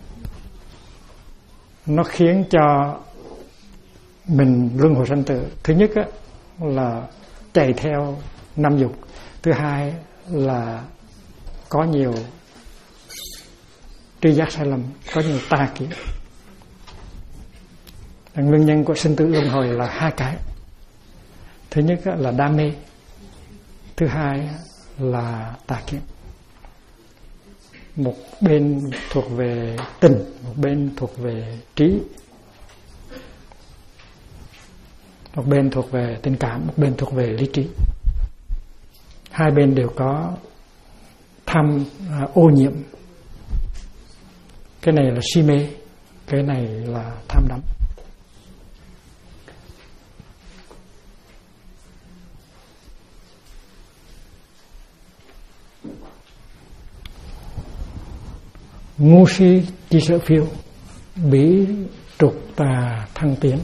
nó khiến cho mình luân hồi sanh tử. Thứ nhất là chạy theo năm dục, thứ hai là có nhiều tri giác sai lầm, có nhiều tà kiến. Nguyên nhân của sinh tử luân hồi là hai cái. Thứ nhất là đam mê, thứ hai là tà kiến. Một bên thuộc về tình, một bên thuộc về trí, một bên thuộc về tình cảm, một bên thuộc về lý trí. Hai bên đều có tham ô nhiễm. Cái này là si mê, cái này là tham đắm. Ngu si chỉ sợ phiêu, bí trục tà thăng tiến.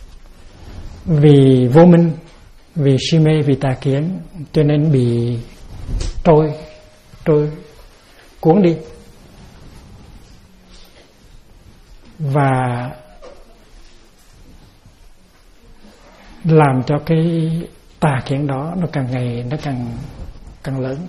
Vì vô minh, vì si mê, vì tà kiến cho nên bị trôi cuốn đi, và làm cho cái tà kiến đó nó càng ngày nó càng lớn.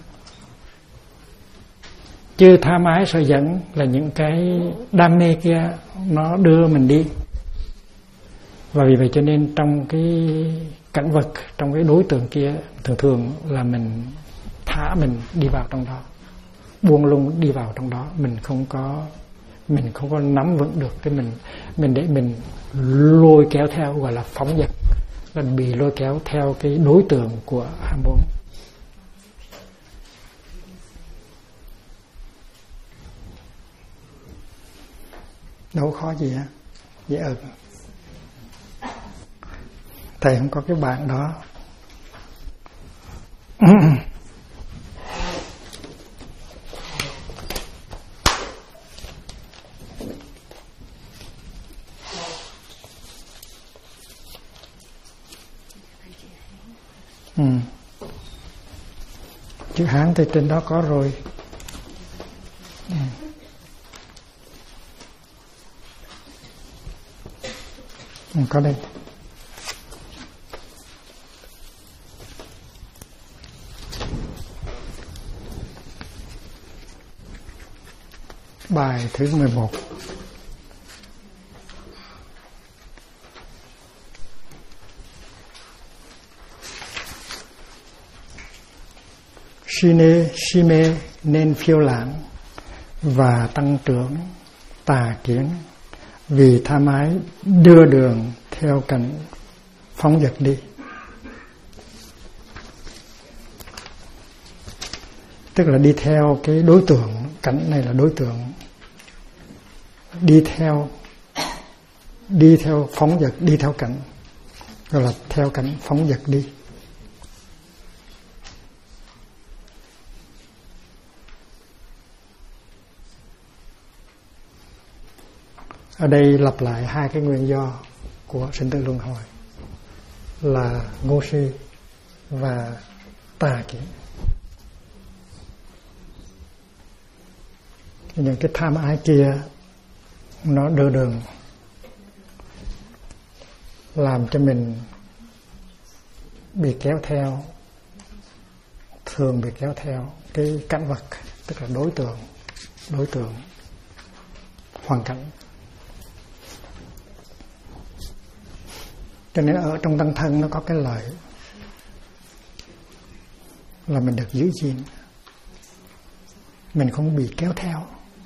Chứ tham ái sợ dẫn là những cái đam mê kia nó đưa mình đi. Và vì vậy cho nên trong cái cảnh vật, trong cái đối tượng kia, thường là mình thả mình đi vào trong đó, buông lung đi vào trong đó. Mình không có nắm vững được cái mình để mình lôi kéo theo, gọi là phóng dật, là bị lôi kéo theo cái đối tượng của ham muốn. Đâu khó gì hả? Dễ ợt. Thầy không có cái bạn đó. Chữ Hán thì trên đó có rồi. Có đây. Bài thứ 11. Si mê nên phiêu lãng và tăng trưởng tà kiến, vì tham ái đưa đường theo cảnh phóng dật đi. Tức là đi theo cái đối tượng, cảnh này là đối tượng, đi theo phóng dật, đi theo cảnh, gọi là theo cảnh phóng dật đi. Ở đây lặp lại hai cái nguyên do của sinh tử luân hồi là ngu si và tà kiến. Những cái tham ái kia nó đưa đường, làm cho mình bị kéo theo, thường bị kéo theo cái cảnh vật, tức là đối tượng, hoàn cảnh. Cho nên ở trong tăng thân nó có cái lợi là mình được giữ gìn, mình không bị kéo theo.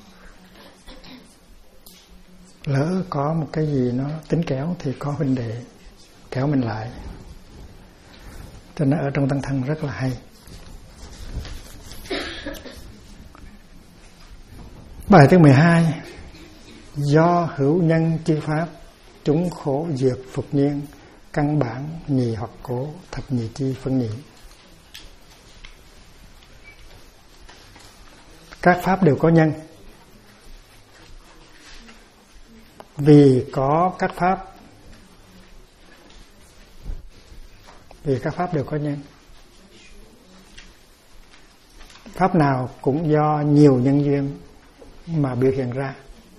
Lỡ có một cái gì nó tính kéo thì có huynh đệ kéo mình lại. Cho nên ở trong tăng thân rất là hay. Bài thứ 12: do hữu nhân chư pháp, chúng khổ diệt phục nhiên, căn bản nhì hoặc cố, thập nhì chi phân nhị. Các pháp đều có nhân. Vì các pháp đều có nhân. Pháp nào cũng do nhiều nhân duyên mà biểu hiện ra.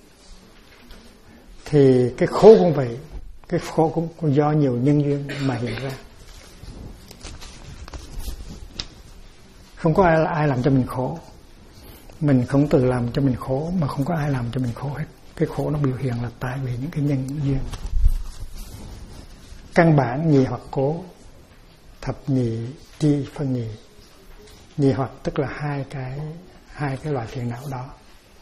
Thì cái khổ cũng vậy, cái khổ cũng do nhiều nhân duyên mà hiện ra. Không có ai làm cho mình khổ. Mình không tự làm cho mình khổ, mà không có ai làm cho mình khổ hết. Cái khổ nó biểu hiện là tại vì những cái nhân duyên. Căn bản nhì hoặc cố, thập nhị chi phân nhị. Nhì hoặc tức là hai cái loại phiền não đó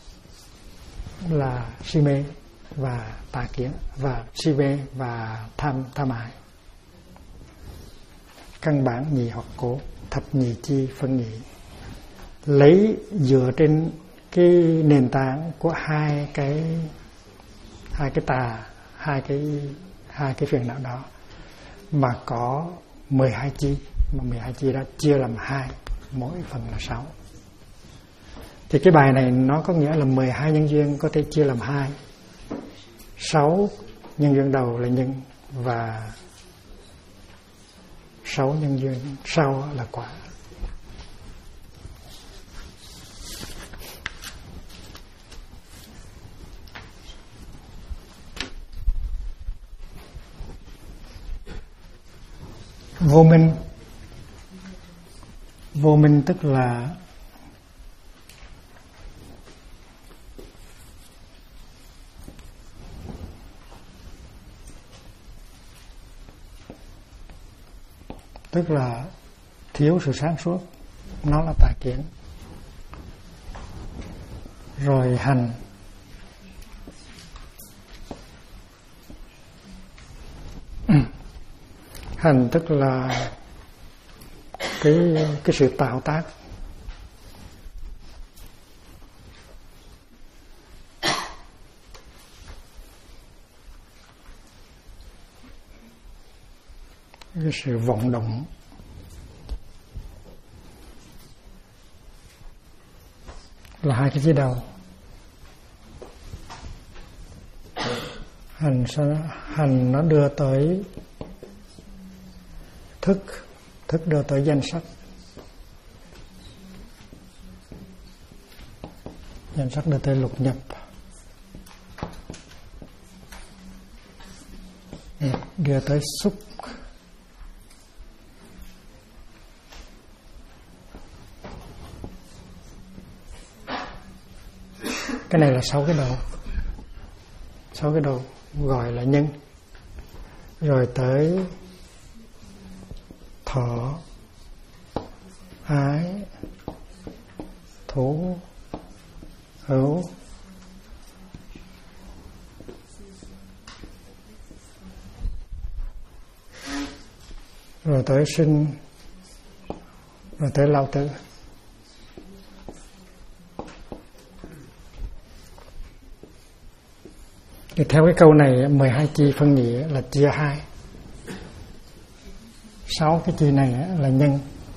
là si mê và tà kiến, và si mê và tham ái. Căn bản nhì hoặc cố, thập nhị chi phân nhị. Lấy dựa trên cái nền tảng của hai cái phiền não đó mà có 12 chi, mà 12 chi đó chia làm 2, mỗi phần là 6. Thì cái bài này nó có nghĩa là 12 nhân duyên có thể chia làm 2. 6 nhân duyên đầu là nhân, và 6 nhân duyên sau là quả. Vô minh tức là thiếu sự sáng suốt, nó là tà kiến. Rồi hành tức là cái sự tạo tác. Cái sự vọng động. Là hai cái chia đầu. Hành nó đưa tới thức đưa tới danh sắc. Danh sắc đưa tới lục nhập. Đưa tới xúc. Cái này là 6 cái đầu. 6 cái đầu gọi là nhân. Rồi tới thọ, ái, thủ hữu, rồi tới sinh, rồi tới lão tử. Thì theo cái câu này 12 chi phân nhị là chia hai. 6 cái chi này là nhân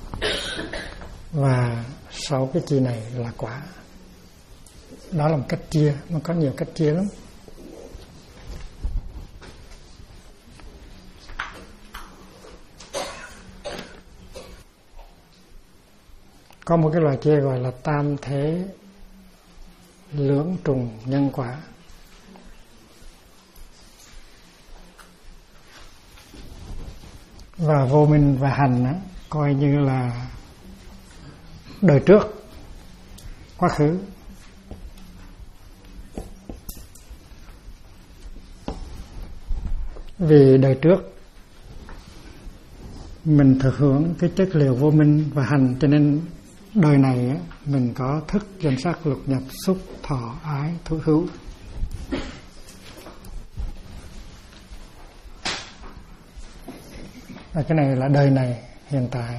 và 6 cái chi này là quả. Đó là một cách chia, nó có nhiều cách chia lắm. Có một cái loại chia gọi là tam thế lưỡng trùng nhân quả. Và vô minh và hành á, coi như là đời trước, quá khứ. Vì đời trước mình thừa hưởng cái chất liệu vô minh và hành, cho nên đời này á, mình có thức danh sắc lục nhập xúc thọ ái thú hữu. Và cái này là đời này, hiện tại.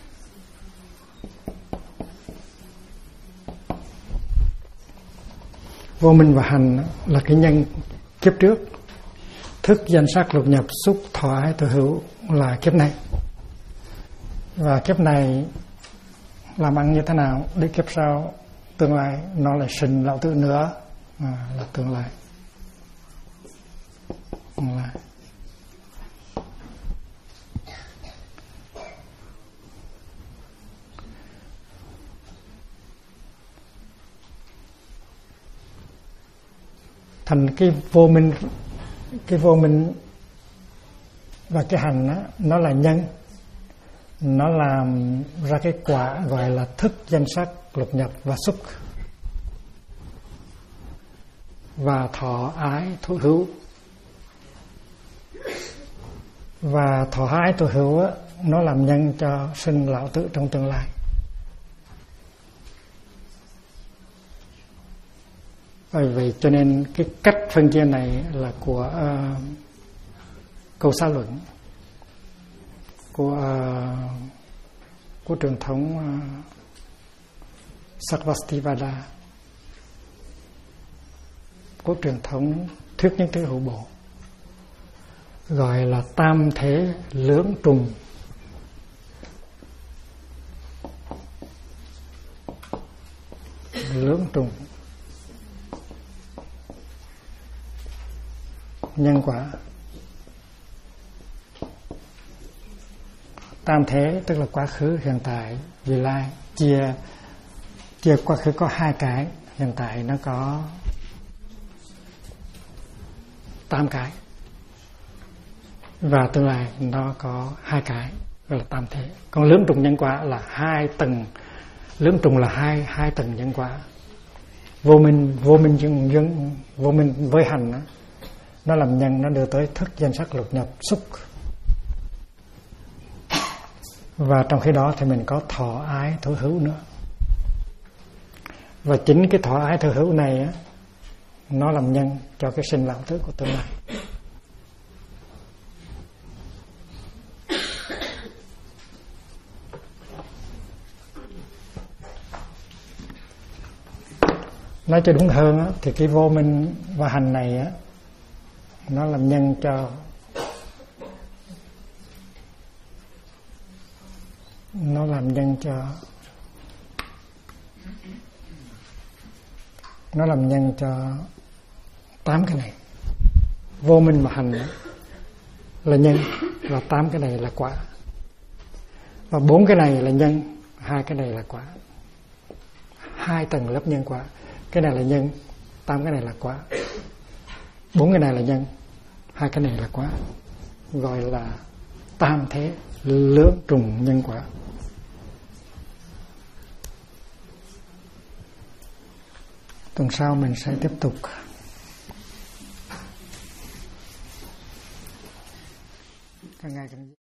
Vô minh và hành là cái nhân kiếp trước. Thức danh sắc lục nhập xúc thọ ái thú hữu là kiếp này. Và kiếp này làm ăn như thế nào để kiếp sau tương lai nó lại sinh lão tử nữa, là tương lai. Thành cái vô minh và cái hành đó, nó là nhân, nó làm ra cái quả gọi là thức danh sắc lục nhập và xúc và thọ ái thú hữu. Và thọ ái thú hữu á, nó làm nhân cho sinh lão tử trong tương lai. Bởi vậy cho nên cái cách phân chia này là của câu xã luận của truyền thống Sarvastivada, của truyền thống thuyết nhân thứ hữu bộ, gọi là tam thế lưỡng trùng. Lưỡng trùng nhân quả. Tam thế tức là quá khứ, hiện tại, vị lai. Chia quá khứ có 2 cái, hiện tại nó có 8 cái, và tương lai nó có 2 cái, gọi là tam thế. Còn lưỡng trùng nhân quả là 2 tầng. Lưỡng trùng là hai tầng nhân quả. Vô minh với hành đó, nó làm nhân, nó đưa tới thức danh sắc lục nhập xúc. Và trong khi đó thì mình có thọ ái thú hữu nữa. Và chính cái thọ ái thú hữu này á, nó làm nhân cho cái sinh lão tử của tương lai. Nói cho đúng hơn á, thì cái vô minh và hành này á, nó làm nhân cho nó làm nhân cho 8 cái này. Vô minh và hành là nhân, và 8 cái này là quả. Và 4 cái này là nhân, 2 cái này là quả. 2 tầng lớp nhân quả. Cái này là nhân, 8 cái này là quả. 4 cái này là nhân, 2 cái này là quả. Gọi là tam thế lưỡng trùng nhân quả. Tuần sau mình sẽ tiếp tục. Càng ngày càng